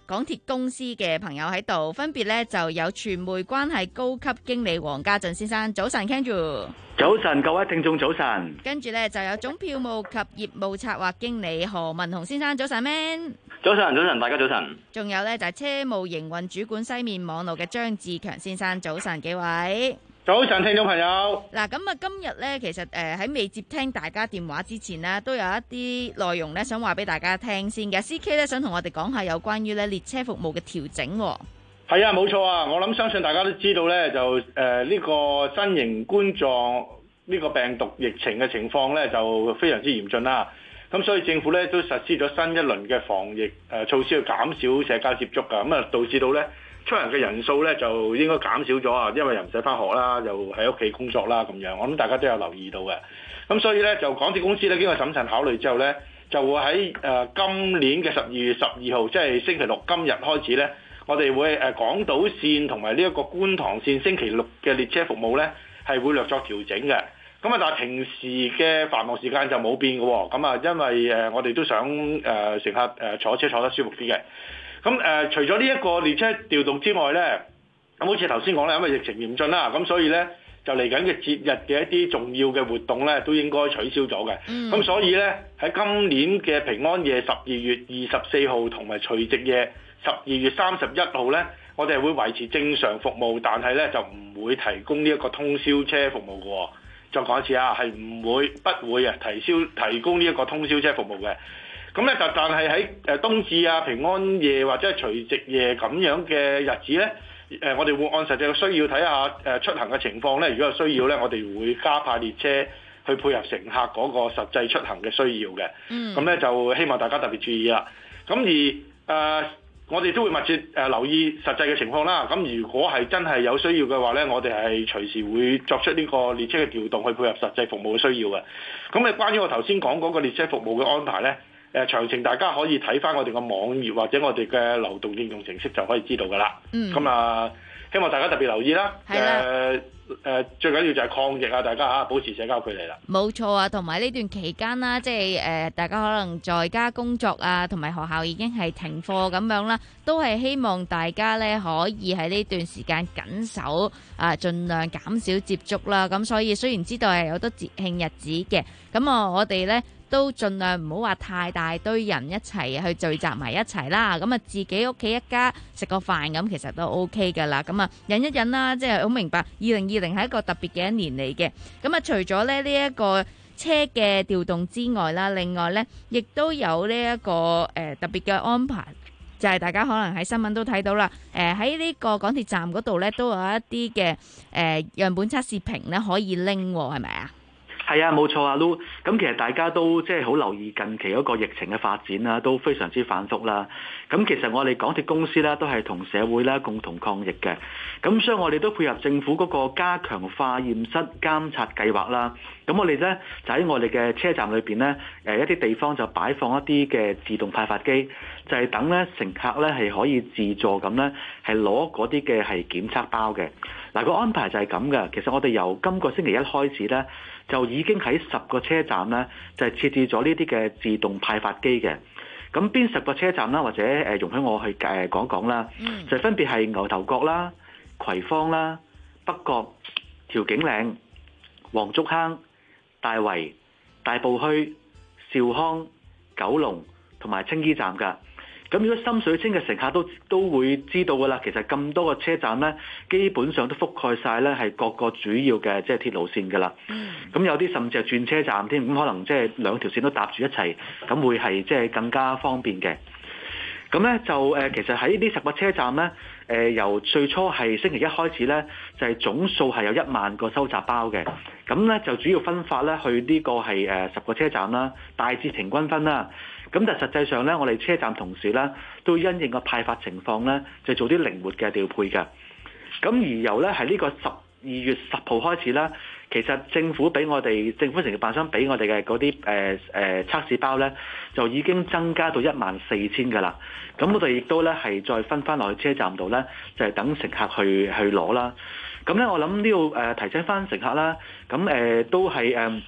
港鐵公司嘅朋友喺度，分別咧就有傳媒關係高級經理黃家俊先生，早晨 Kenju。 早晨，各位聽眾早晨。 跟住咧就有總票務及業務策劃經理何文雄先生，早晨 Man。 早晨，早晨，大家早晨。 仲有咧就係車務營運主管西面網絡嘅張志強先生，早晨幾位。 早晨，聽眾朋友。 嗱，咁啊，今日咧，其實誒喺未接聽大家電話之前呢，都有一啲內容咧，想話俾大家聽先嘅。C K 咧想同我哋講下有關於咧列車服務嘅調整。 係啊，冇錯啊，我諗相信大家都知道咧，就誒呢、呃這個新型冠狀呢個病毒疫情嘅情況咧，就非常之嚴峻啦。咁所以政府咧都實施咗新一輪嘅防疫誒、呃、措施，去減少社交接觸㗎。咁啊，導致到咧出行嘅人數咧就應該減少咗啊，因為又唔使返學啦，又喺屋企工作啦咁樣。我諗大家都有留意到嘅。咁所以咧就港鐵公司咧經過審慎考慮之後咧，就會喺誒、呃、今年嘅十二月十二號，即係星期六今日開始咧，我哋會誒、呃、港島線同埋呢一個觀塘線星期六嘅列車服務咧係會略作調整嘅。咁啊，但係平時嘅繁忙時間就冇變嘅喎。咁啊，因為誒我哋都想誒、呃、乘客誒坐車坐得舒服啲嘅。咁誒、呃，除咗呢一個列車調動之外咧，咁好似頭先講咧，因為疫情嚴峻啦，咁所以咧就嚟緊嘅節日嘅一啲重要嘅活動咧，都應該取消咗嘅。咁、嗯、所以咧喺今年嘅平安夜十二月二十四號同埋除夕夜十二月三十一號咧，我哋係會維持正常服務，但係咧就唔會提供呢一個通宵車服務嘅喎。再講一次啊，係唔會不會啊提消提供呢一個通宵車服務嘅。咁咧就但係喺誒冬至啊、平安夜或者係除夕夜咁樣嘅日子咧，誒我哋會按實際嘅需要睇下誒出行嘅情況咧。如果有需要咧，我哋會加派列車去配合乘客嗰個實際出行嘅需要嘅。嗯。咁咧就希望大家特別注意啦。咁而誒。呃我哋都會密切誒留意實際嘅情況啦。咁如果係真係有需要嘅話咧，我哋係隨時會作出呢個列車嘅調動去配合實際服務嘅需要嘅。咁你關於我頭先講嗰個列車服務嘅安排咧，誒詳情大家可以睇翻我哋個網頁或者我哋嘅流動應用程式就可以知道㗎啦。嗯。咁啊，希望大家特別留意啦。係啦。誒誒，最緊要就係抗疫啊！大家嚇保持社交距離啦。 冇錯啊，同埋呢段期間啦，即係誒大家可能在家工作啊，同埋學校已經係停課咁樣啦，都係希望大家咧可以喺呢段時間緊守啊，盡量減少接觸啦。咁所以雖然知道係有好多節慶日子嘅，咁啊我哋咧都盡量唔好話太大堆人一齊去聚集埋一齊啦。咁啊自己屋企一家食個飯咁，其實都 OK 噶啦。咁啊忍一忍啦，即係好明白二零二零係一個特別嘅一年嚟嘅。咁啊除咗咧呢一個車嘅調動之外啦，另外咧亦都有呢一個誒特別嘅安排，就係大家可能喺新聞都睇到啦。誒喺呢個港鐵站嗰度咧都有一啲嘅誒樣本測試瓶咧可以拎，係咪啊？ 係啊，冇錯啊，Lu。咁其實大家都即係好留意近期嗰個疫情嘅發展啦，都非常之反覆啦。咁其實我哋港鐵公司咧都係同社會咧共同抗疫嘅。咁所以我哋都配合政府嗰個加強化驗室監察計劃啦。咁我哋咧就喺我哋嘅車站裏邊咧，誒一啲地方就擺放一啲嘅自動派發機，就係等咧乘客咧係可以自助咁咧係攞嗰啲嘅係檢測包嘅。嗱，個安排就係咁嘅。其實我哋由今個星期一開始咧，就已經喺十個車站咧就係設置咗呢啲嘅自動派發機嘅。咁邊十個車站啦，或者誒容許我去誒講講啦，嗯、就分別係牛頭角啦、葵芳啦、北角、調景嶺、黃竹坑、大圍、大埔墟、兆康、九龍同埋青衣站㗎。咁如果深水清嘅乘客都都會知道㗎啦，其實咁多個車站咧，基本上都覆蓋晒咧係各個主要嘅即係鐵路線㗎啦。咁、嗯、有啲甚至係轉車站添，咁可能即係兩條線都搭住一齊，咁會係即係更加方便嘅。咁咧就誒，其實喺呢十個車站咧，誒由最初係星期一開始咧，就係、是、總數係有一萬個收集包嘅。咁咧就主要分發咧去呢個係誒十個車站啦，大致平均分啦。咁但實際上咧，我哋車站同事咧都因應個派發情況咧，就做啲靈活嘅調配嘅。咁而由咧係呢個十二月十號開始啦，其實政府俾我哋政府承辦商俾我哋嘅嗰啲誒誒測試包咧，就已經增加到一萬四千㗎啦。咁我哋亦都咧係再分翻落去車站度咧，就係、是、等乘客去去攞啦。咁咧我諗呢度誒提醒翻乘客啦，咁誒、呃、都係誒。呃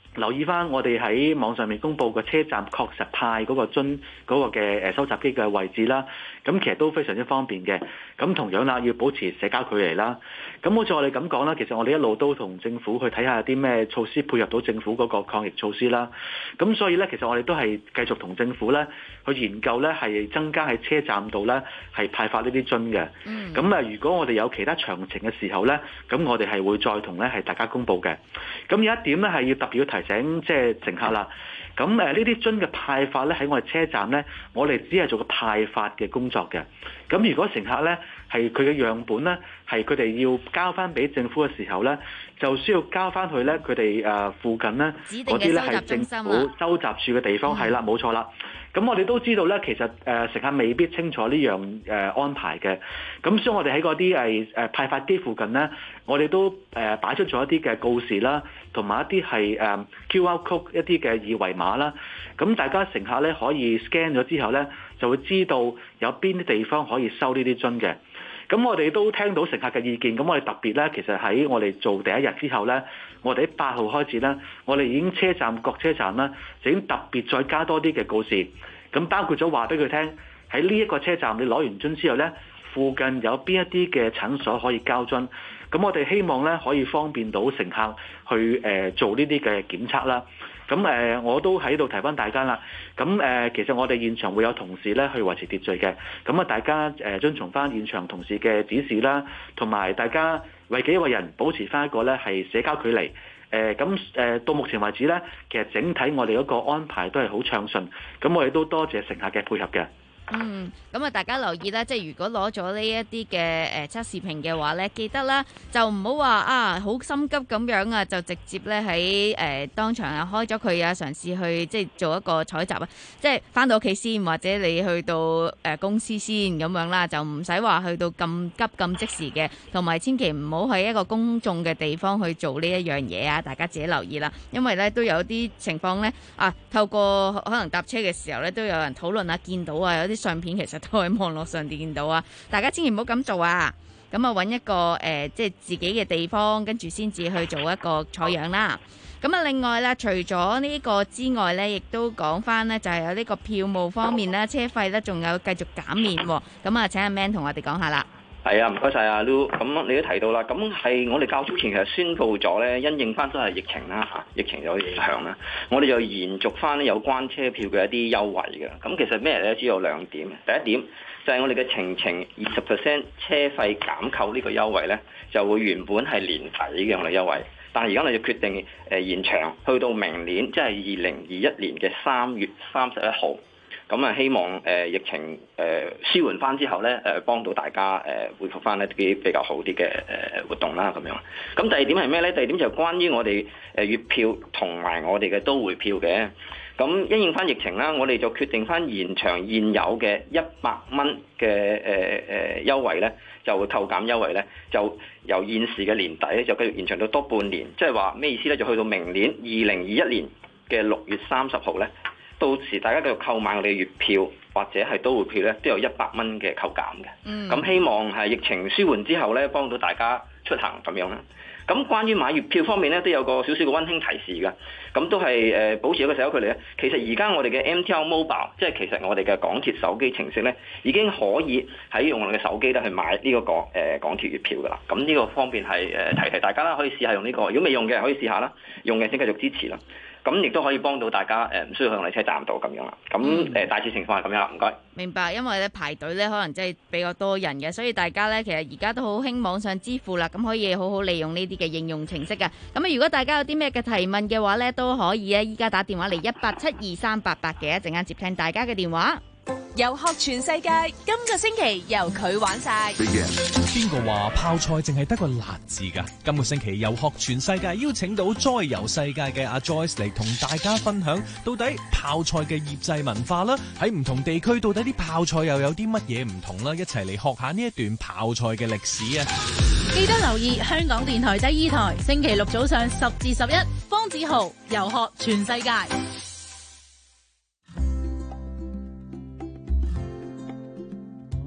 留意翻我哋喺網上面公佈嘅車站確實派嗰個樽嗰個嘅誒收集機嘅位置啦，咁其實都非常之方便嘅。咁同樣啦，要保持社交距離啦。咁好似我哋咁講啦，其實我哋一路都同政府去睇下啲咩措施配合到政府嗰個抗疫措施啦。咁所以咧，其實我哋都係繼續同政府咧去研究咧，係增加喺車站度咧係派發呢啲樽嘅。咁啊、嗯，如果我哋有其他詳情嘅時候咧，咁我哋係會再同咧係大家公佈嘅。咁有一點咧係要特別要提醒即係乘客啦。咁誒呢啲樽嘅派發咧喺我哋車站咧，我哋只係做個派發嘅工作嘅。咁如果乘客咧係佢嘅樣本咧係佢哋要交翻俾政府嘅時候咧，就需要交翻去咧佢哋誒附近咧嗰啲咧係政府收集處嘅地方，係啦，冇錯啦。咁我哋都知道咧，其實誒、呃、乘客未必清楚呢樣誒安排嘅。咁所以我哋喺嗰啲係誒派發機附近咧，我哋都誒、呃、擺出咗一啲嘅告示啦，同埋一啲係誒 Q R code 一啲嘅二維碼啦。咁大家乘客咧可以 scan 咗之後咧，就會知道有邊啲地方可以收呢啲樽嘅。咁我哋都聽到乘客嘅意見，咁我哋特別咧，其實喺我哋做第一日之後咧，我哋喺八號開始咧，我哋已經車站各車站啦，就已經特別再加多啲嘅告示，咁包括咗話俾佢聽，喺呢一個車站你攞完樽之後咧，附近有邊一啲嘅診所可以交樽，咁我哋希望咧可以方便到乘客去誒、呃、做呢啲嘅檢測啦。咁誒、呃，我都喺度提翻大家啦。咁誒、呃，其實我哋現場會有同事咧去維持秩序嘅。咁啊，大家誒、呃、遵從翻現場同事嘅指示啦，同埋大家為己為人保持翻一個咧係社交距離。誒咁誒到目前為止咧，其實整體我哋嗰個安排都係好暢順。咁我哋都多謝乘客嘅配合嘅。 嗯，咁啊，大家留意啦，即係如果攞咗呢一啲嘅誒測試瓶嘅話咧，記得啦，就唔好話啊好心急咁樣啊，就直接咧喺誒當場啊開咗佢啊，嘗試去即係做一個採集啊，即係翻到屋企先，或者你去到誒、呃、公司先咁樣啦，就唔使話去到咁急咁即時嘅，同埋千祈唔好喺一個公眾嘅地方去做呢一樣嘢啊！大家自己留意啦，因為咧都有啲情況咧啊，透過可能搭車嘅時候咧都有人討論啊，見到啊有啲相片其實都喺網絡上見到啊，大家千祈唔好咁做啊！咁啊，揾一個誒、呃，即係自己嘅地方，跟住先至去做一個採樣啦。咁啊，另外啦，除咗呢個之外咧，亦都講翻咧，就係有呢個票務方面啦，車費咧仲有繼續減免。咁啊，請阿 Man 同我哋講下啦。 係啊，唔該晒阿 Lu。咁你都提到啦，咁係我哋較早前其實宣布咗咧，因應翻都係疫情啦嚇，疫情有影響啦，我哋就延續翻有關車票嘅一啲優惠嘅。咁其實咩咧？只有兩點。第一點就係我哋嘅程程二十 percent 車費減扣呢個優惠咧，就會原本係年底嘅我哋優惠，但係而家我哋決定誒延長去到明年，即係二零二一年嘅三月三十一號。咁啊，希望誒、呃、疫情誒、呃、舒緩翻之後咧，誒、呃、幫到大家誒恢復翻一啲比較好啲嘅誒活動啦，咁樣。咁第二點係咩咧？第二點就係關於我哋誒月票同埋我哋嘅都會票嘅。咁因應翻疫情啦，我哋就決定翻延長現有嘅一百蚊嘅誒誒優惠咧，就會扣減優惠咧，就由現時嘅年底咧，就繼續延長到多半年。即係話咩意思咧？就去到明年二零二一年嘅六月三十號咧。到時大家繼續購買我哋嘅月票或者係都會票咧，都有一百蚊嘅扣減嘅。咁、嗯、希望係疫情舒緩之後咧，幫到大家出行咁樣啦。咁關於買月票方面咧，都有個少少嘅溫馨提示㗎。咁都係誒保持一個社交距離咧。其實而家我哋嘅 M T R Mobile， 即係其實我哋嘅港鐵手機程式咧，已經可以喺用我哋嘅手機咧去買呢個港誒港鐵月票㗎啦。咁呢個方面係誒提提大家啦，可以試下用呢個。如果未用嘅可以試下啦，用嘅先繼續支持啦。咁亦都可以幫到大家誒，唔需要去我哋車站度咁樣啦。咁誒大致情況係咁樣啦，唔該。 明白，因為咧排隊咧可能真係比較多人嘅，所以大家咧其實而家都好興網上支付啦，咁可以好好利用呢啲嘅應用程式嘅。咁啊，如果大家有啲咩嘅提問嘅話咧，都可以咧依家打電話嚟一八七二三八八嘅，一陣間接聽大家嘅電話。 遊學全世界，今個星期由佢玩晒。 邊個話泡菜淨係得個辣字㗎？今個星期遊學全世界邀請到 Joy 遊世界嘅阿 Joyce 嚟同大家分享到底泡菜嘅醃製文化啦，喺唔同地區到底啲泡菜又有啲乜嘢唔同啦，一齊嚟學下呢一段泡菜嘅歷史啊！ 記得留意香港電台第二台，星期六早上十至十一，方子豪遊學全世界。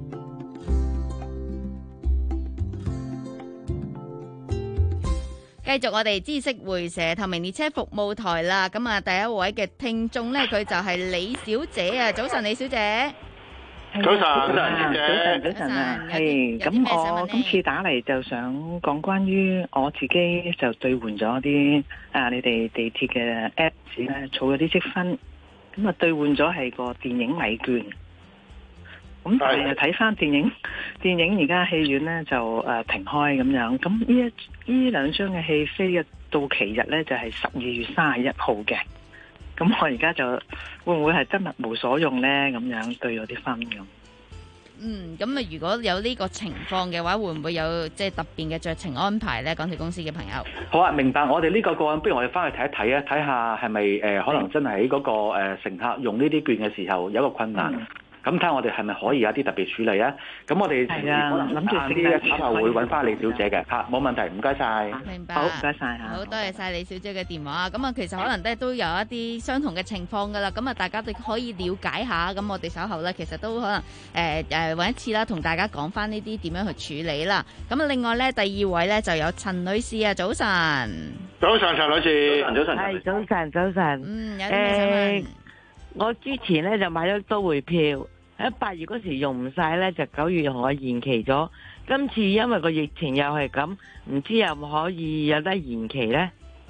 繼續我哋知識會社透明列車服務台啦。咁啊，第一位嘅聽眾咧，佢就係李小姐啊。早晨，李小姐。 早晨，早晨， 早晨，早晨啊，係咁，我今次打嚟就想講關於我自己就兌換咗啲啊，你哋地鐵嘅 Apps 咧，儲咗啲積分，咁啊兌換咗係個電影禮券。咁但係睇翻電影，電影而家戲院咧就誒停開咁樣，咁呢一呢兩張嘅戲飛嘅到期日咧就係十二月三十一號嘅。咁我而家就會唔會係真係無所用咧？咁樣對咗啲分咁。 嗯，咁啊，如果有呢個情況嘅話，會唔會有即係特別嘅酌情安排咧？港鐵公司嘅朋友。 好啊，明白。我哋呢個個案，不如我哋翻去睇一睇啊，睇下係咪誒可能真係喺嗰個誒乘客用呢啲券嘅時候有一個困難。嗯咁睇下我哋係咪可以有一啲特別處理啊？咁我哋係啊，諗住晏啲稍後會揾翻李小姐嘅嚇，冇問題，唔該晒。 明白， 好，唔該晒嚇。 好多謝晒李小姐嘅電話。咁啊，其實可能咧都有一啲相同嘅情況㗎啦。咁啊，大家都可以了解下。咁我哋稍後咧，其實都可能誒誒揾一次啦，同大家講翻呢啲點樣去處理啦。咁啊，另外咧，第二位咧就有陳女士啊，早晨。 早晨，陳女士。早晨，早晨。 係早晨，早晨。 嗯，有啲咩想問？ 我之前咧就買咗都會票。喺八月嗰時用唔晒咧，就九月同我延期咗。今次因為個疫情又係咁，唔知又唔可以有得延期咧？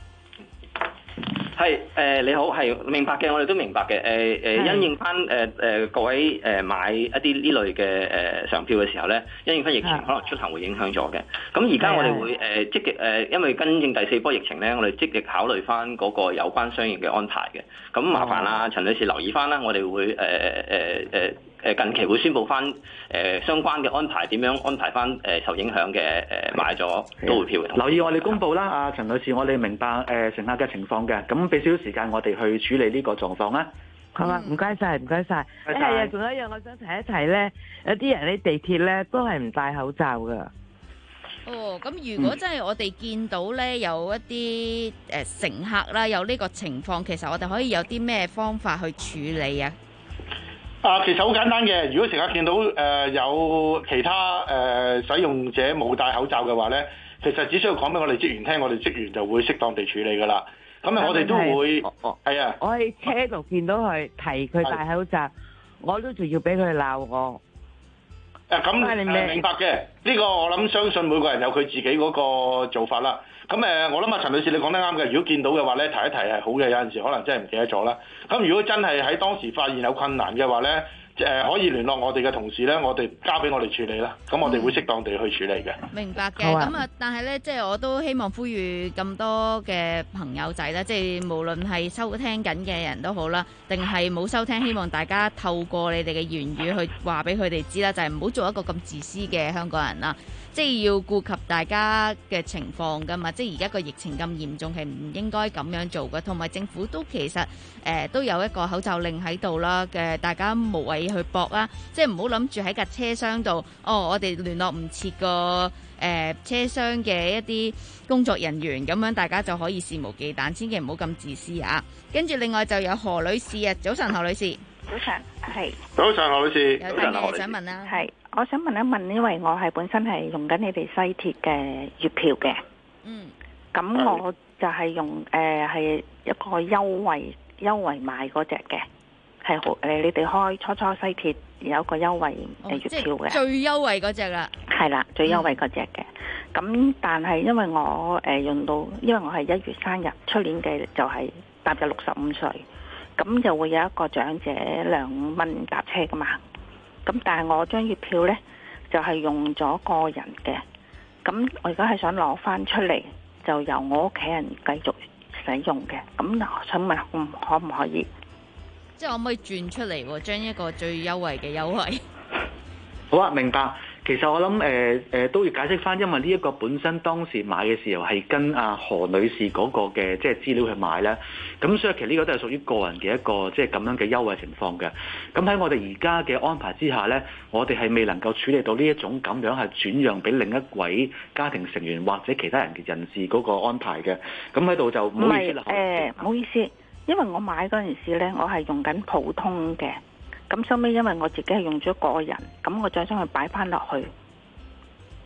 係誒、呃、你好，係明白嘅，我哋都明白嘅。誒、呃、誒，因應翻誒誒各位誒買一啲呢類嘅誒常票嘅時候咧，因應翻疫情，可能出行會影響咗嘅。咁而家我哋會誒、呃、積極誒、呃，因為跟應第四波疫情咧，我哋積極考慮翻嗰個有關相應嘅安排嘅。咁麻煩啦，陳女士留意翻啦，我哋會誒誒誒誒。呃呃誒近期會宣布翻誒相關嘅安排，點樣安排翻誒受影響嘅誒買咗都會票嘅。 留意我哋公佈啦，阿陳女士，我哋明白誒乘客嘅情況嘅，咁俾少少時間我哋去處理呢個狀況啦。 好啊，唔該晒，唔該晒。誒係啊，仲有一樣我想提一提咧，有啲人喺地鐵咧都係唔戴口罩㗎。 哦，咁如果真係我哋見到咧有一啲誒乘客啦有呢個情況，其實我哋可以有啲咩方法去處理啊？ 啊，其實好簡單嘅。如果乘客見到誒、呃、有其他誒、呃、使用者冇戴口罩嘅話咧，其實只需要講俾我哋職員聽，我哋職員就會適當地處理㗎啦。咁啊，我哋都會係啊。 我喺車度見到佢提佢戴口罩，我都仲要俾佢鬧我。 誒咁、啊、明白嘅，呢、呢個我諗相信每個人有佢自己嗰個做法啦。咁誒，我諗啊，陳女士你講得啱嘅。如果見到嘅話咧，提一提係好嘅。有陣時可能真係唔記得咗啦。咁如果真係喺當時發現有困難嘅話咧，誒可以聯絡我哋嘅同事咧，我哋交俾我哋處理啦。咁我哋會適當地去處理嘅。 明白嘅。咁啊，但係咧，即係我都希望呼籲咁多嘅朋友仔咧，即係無論係收聽緊嘅人都好啦，定係冇收聽，希望大家透過你哋嘅言語去話俾佢哋知啦，就係唔好做一個咁自私嘅香港人啦。即係要顧及大家嘅情況㗎嘛，即係而家個疫情咁嚴重，係唔應該咁樣做嘅。同埋政府都其實誒、呃、都有一個口罩令喺度啦嘅，大家無謂去搏啦，即係唔好諗住喺架車廂度，哦，我哋聯絡唔切個誒車廂嘅一啲工作人員，咁樣大家就可以肆無忌憚，千祈唔好咁自私啊！跟住另外就有何女士啊，早晨何女士。 早晨，係。 早晨，何女士。 有啲嘢想問啊？ 係，我想問一問，因為我係本身係用緊你哋西鐵嘅月票嘅。嗯。咁我就係用誒係、呃、一個優惠優惠買嗰隻嘅，係好誒你哋開初初西鐵有一個優惠誒月票嘅。 哦、最優惠嗰隻啦。 係啦，最優惠嗰隻嘅。咁、嗯、但係因為我誒、呃、用到，因為我係一月生日，出年嘅就係踏入六十五歲。咁就會有一個長者兩蚊搭車噶嘛，咁但係我張月票呢，就係、是、用咗個人嘅，咁我而家係想攞翻出嚟，就由我屋企人繼續使用嘅，咁我想問可唔可以？ 即係可唔可以轉出嚟，將一個最優惠嘅優惠？ 好啊，明白。其實我諗誒誒都要解釋翻，因為呢一個本身當時買嘅時候係跟阿何女士嗰個嘅即係資料去買咧，咁所以其實呢個都係屬於個人嘅一個即係咁樣嘅優惠情況嘅。咁喺我哋而家嘅安排之下咧，我哋係未能夠處理到呢一種咁樣係轉讓俾另一位家庭成員或者其他人嘅人士嗰個安排嘅。咁喺度就唔好意思啦。 誒，唔好意思，因為我買嗰陣時咧，我係用緊普通嘅。咁收尾因為我自己係用咗個人，咁我再將佢擺翻落去。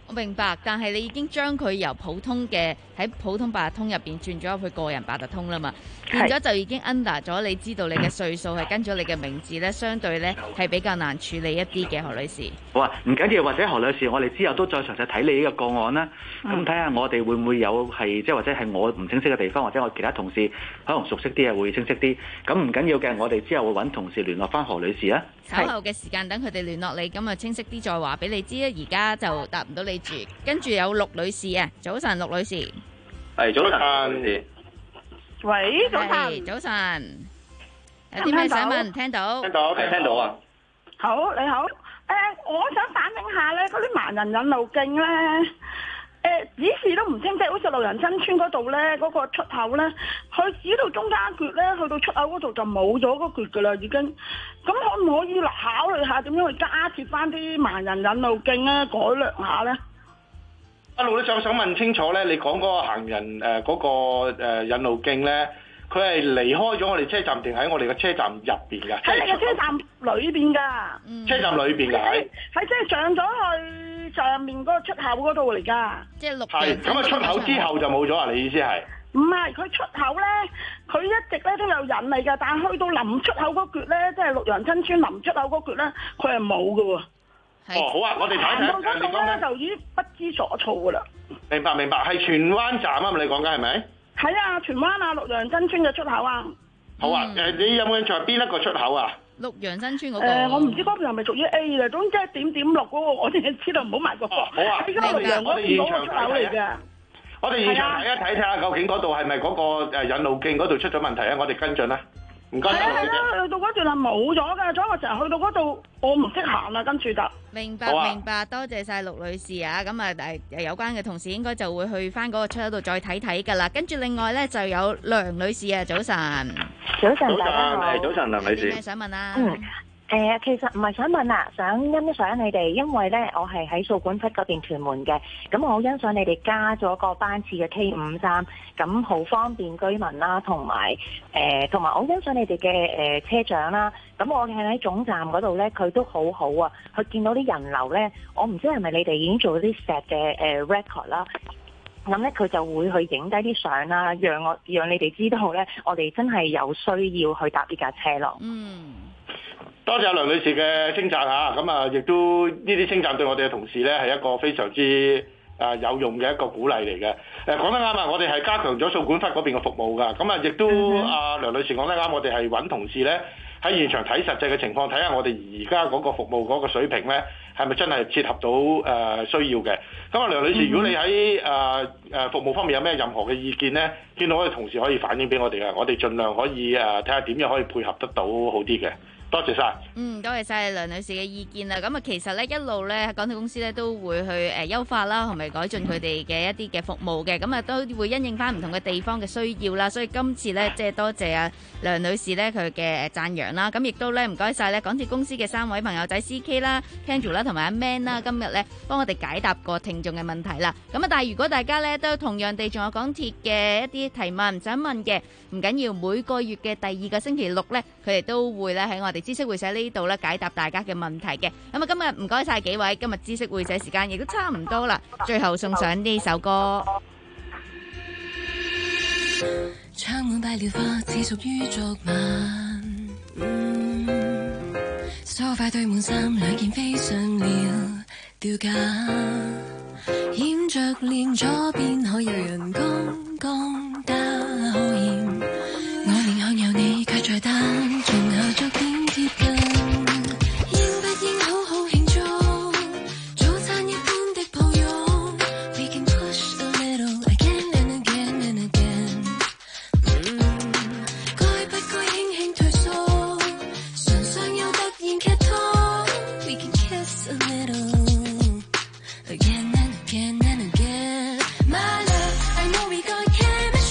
我明白，但係你已經將佢由普通嘅喺普通八達通入邊轉咗入去個人八達通啦嘛，變咗就已經 under 咗，你知道你嘅歲數係跟咗你嘅名字咧，相對咧係比較難處理一啲嘅，何女士。 好啊，唔緊要，或者何女士，我哋之後都再詳細睇你呢個個案啦。咁睇下我哋會唔會有係即係或者係我唔清晰嘅地方，或者我其他同事可能熟悉啲嘅會清晰啲。咁唔緊要嘅，我哋之後會揾同事聯絡翻何女士啊。 稍後嘅時間等佢哋聯絡你，咁啊清晰啲再話俾你知啊。而家就答唔到你住，跟住有陸女士啊，早晨，陸女士。 係早晨，女士。 喂，早晨。 早晨。有啲咩想問？聽到。 聽到，係聽到啊。 好，你好。誒、呃，我想反映下咧，嗰啲盲人引路徑咧，誒、呃、指示都唔清晰，好似路人新村嗰度咧，嗰、那個出口咧，佢指到中間橛咧，去到出口嗰度就冇咗嗰橛噶啦，已經。咁可唔可以考慮下點樣去加設翻啲盲人引路徑咧，改良下咧？ 阿陸，你想想問清楚咧，你講嗰個行人誒嗰、呃那個、呃、引路徑咧，佢係離開咗我哋車站定喺我哋嘅車站入邊㗎？ 喺你嘅車站裏邊㗎。 車站裏邊㗎，係係即係上咗去上面嗰個出口嗰度嚟㗎。 即係六係咁啊！出口之後就冇咗啊？你意思係？ 唔係，佢出口咧，佢一直咧都有引嚟㗎，但係去到臨出口嗰橛咧，即係綠楊新村臨出口嗰橛咧，佢係冇㗎喎。 哦，好啊，我哋睇睇。 到嗰度咧就已經不知所措㗎啦。 明白明白，係荃灣站啊！你講緊係咪？ 係啊，荃灣啊，綠楊新村嘅出口啊。 好啊，誒，你有冇印象係邊一個出口啊？ 綠楊新村嗰個。 誒，我唔知嗰邊係咪屬於 A 嘅，總之係點點六嗰個，我哋知道唔好買嗰個。 好啊， 喺綠楊嗰邊嗰個出口嚟嘅。 我哋現場睇一睇睇下，究竟嗰度係咪嗰個誒引路徑嗰度出咗問題啊？我哋跟進啦。唔該。係啊係啊，去到嗰段係冇咗㗎，所以我成日去到嗰度，我唔識行啦，跟住就。 明白明白，多謝晒陸女士啊！咁啊誒有關嘅同事應該就會去翻嗰個出口度再睇睇㗎啦。跟住另外咧就有梁女士啊，早晨。 早晨，大家好。 早晨，梁女士。 有咩想問啊？ 嗯。誒、呃，其實唔係想問啊，想欣賞你哋，因為咧我係喺掃管笏嗰邊屯門嘅，咁我好欣賞你哋加咗個班次嘅 K 五三，咁好方便居民啦，同埋誒，同埋我好欣賞你哋嘅誒車長啦。咁我係喺總站嗰度咧，佢都好好啊，佢見到啲人流咧，我唔知係咪你哋已經做咗啲 set 嘅誒 record 啦。咁咧佢就會去影低啲相啦，讓我讓你哋知道咧，我哋真係有需要去搭呢架車咯。 嗯。 多謝梁女士嘅稱讚嚇，咁啊亦都呢啲稱讚對我哋嘅同事咧係一個非常之啊有用嘅一個鼓勵嚟嘅。誒講得啱啊，我哋係加強咗掃管笏嗰邊嘅服務㗎。咁啊亦都阿、嗯、梁女士講得啱，我哋係揾同事咧喺現場睇實際嘅情況，睇下我哋而家嗰個服務嗰個水平咧係咪真係切合到誒、呃、需要嘅。咁啊梁女士，嗯、如果你喺誒誒服務方面有咩任何嘅意見咧，見到我哋同事可以反映俾我哋嘅，我哋盡量可以誒睇下點樣可以配合得到好啲嘅。多謝晒。 嗯，多謝晒梁女士嘅意見啦。咁啊，其實咧一路咧港鐵公司咧都會去誒優化啦，同埋改進佢哋嘅一啲嘅服務嘅。咁啊，都會因應翻唔同嘅地方嘅需要啦。所以今次咧，即係多謝啊梁女士咧佢嘅讚揚啦。咁亦都咧唔該晒咧港鐵公司嘅三位朋友仔 C K 啦、Kendra 啦同埋阿 Man 啦，今日咧幫我哋解答過聽眾嘅問題啦。咁啊，但係如果大家咧都同樣地仲有港鐵嘅一啲提問想問嘅，唔緊要，每個月嘅第二個星期六咧，佢哋都會咧喺我哋知識會社呢度咧解答大家嘅問題嘅。咁啊，今日唔該晒幾位，今日知識會社時間亦都差唔多啦，最後送上呢首歌。 窗滿擺了花，只屬於昨晚。嗯，梳化堆滿衫，兩件飛上了吊架，掩着臉左邊可有人剛剛打開篋，我面向有你卻在單，從後逐點貼近。 Again and again and again, my love, I know we got chemistry.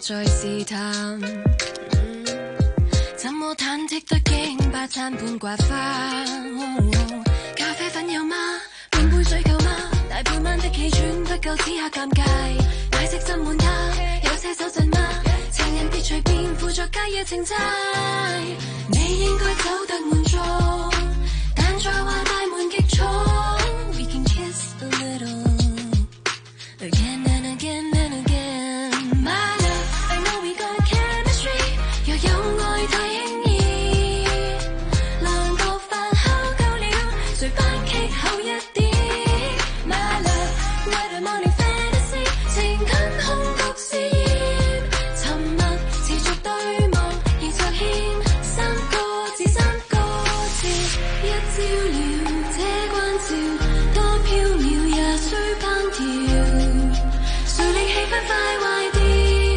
再試探。嗯、怎麼忐忑得驚把餐盤刮花、哦？咖啡粉有嗎？半杯水夠嗎？大半晚的氣喘不夠此刻尷尬。奶昔斟滿它，有些手震嗎？情人別隨便附作佳夜情債。你應該走得滿足，但再話大門極重。We can kiss a little again and again and again. My love, I know we got chemistry. 若有愛太輕易，兩個飯烤夠了，誰不劇後一點 ？My love, what a morning fantasy. 情近空獨事業，沉默持續對望，仍着欠三個字三個字，一照了這關照，多飄渺也需烹調。誰令氣氛快壞掉？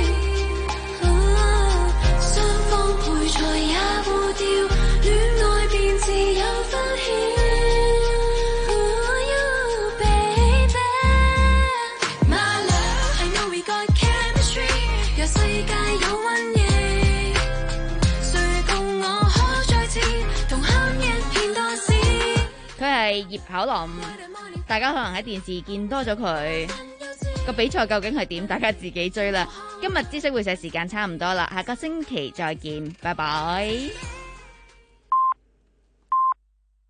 雙方配菜也互掉，戀愛便自有分曉。You baby, my love, I know we got chemistry. 若世界有瘟疫，誰共我可再次同享一片多事？ 佢係葉巧琳，大家可能喺電視見多咗佢。個比賽究竟係點？大家自己追啦。今日知識會社時間差唔多啦，下個星期再見，拜拜。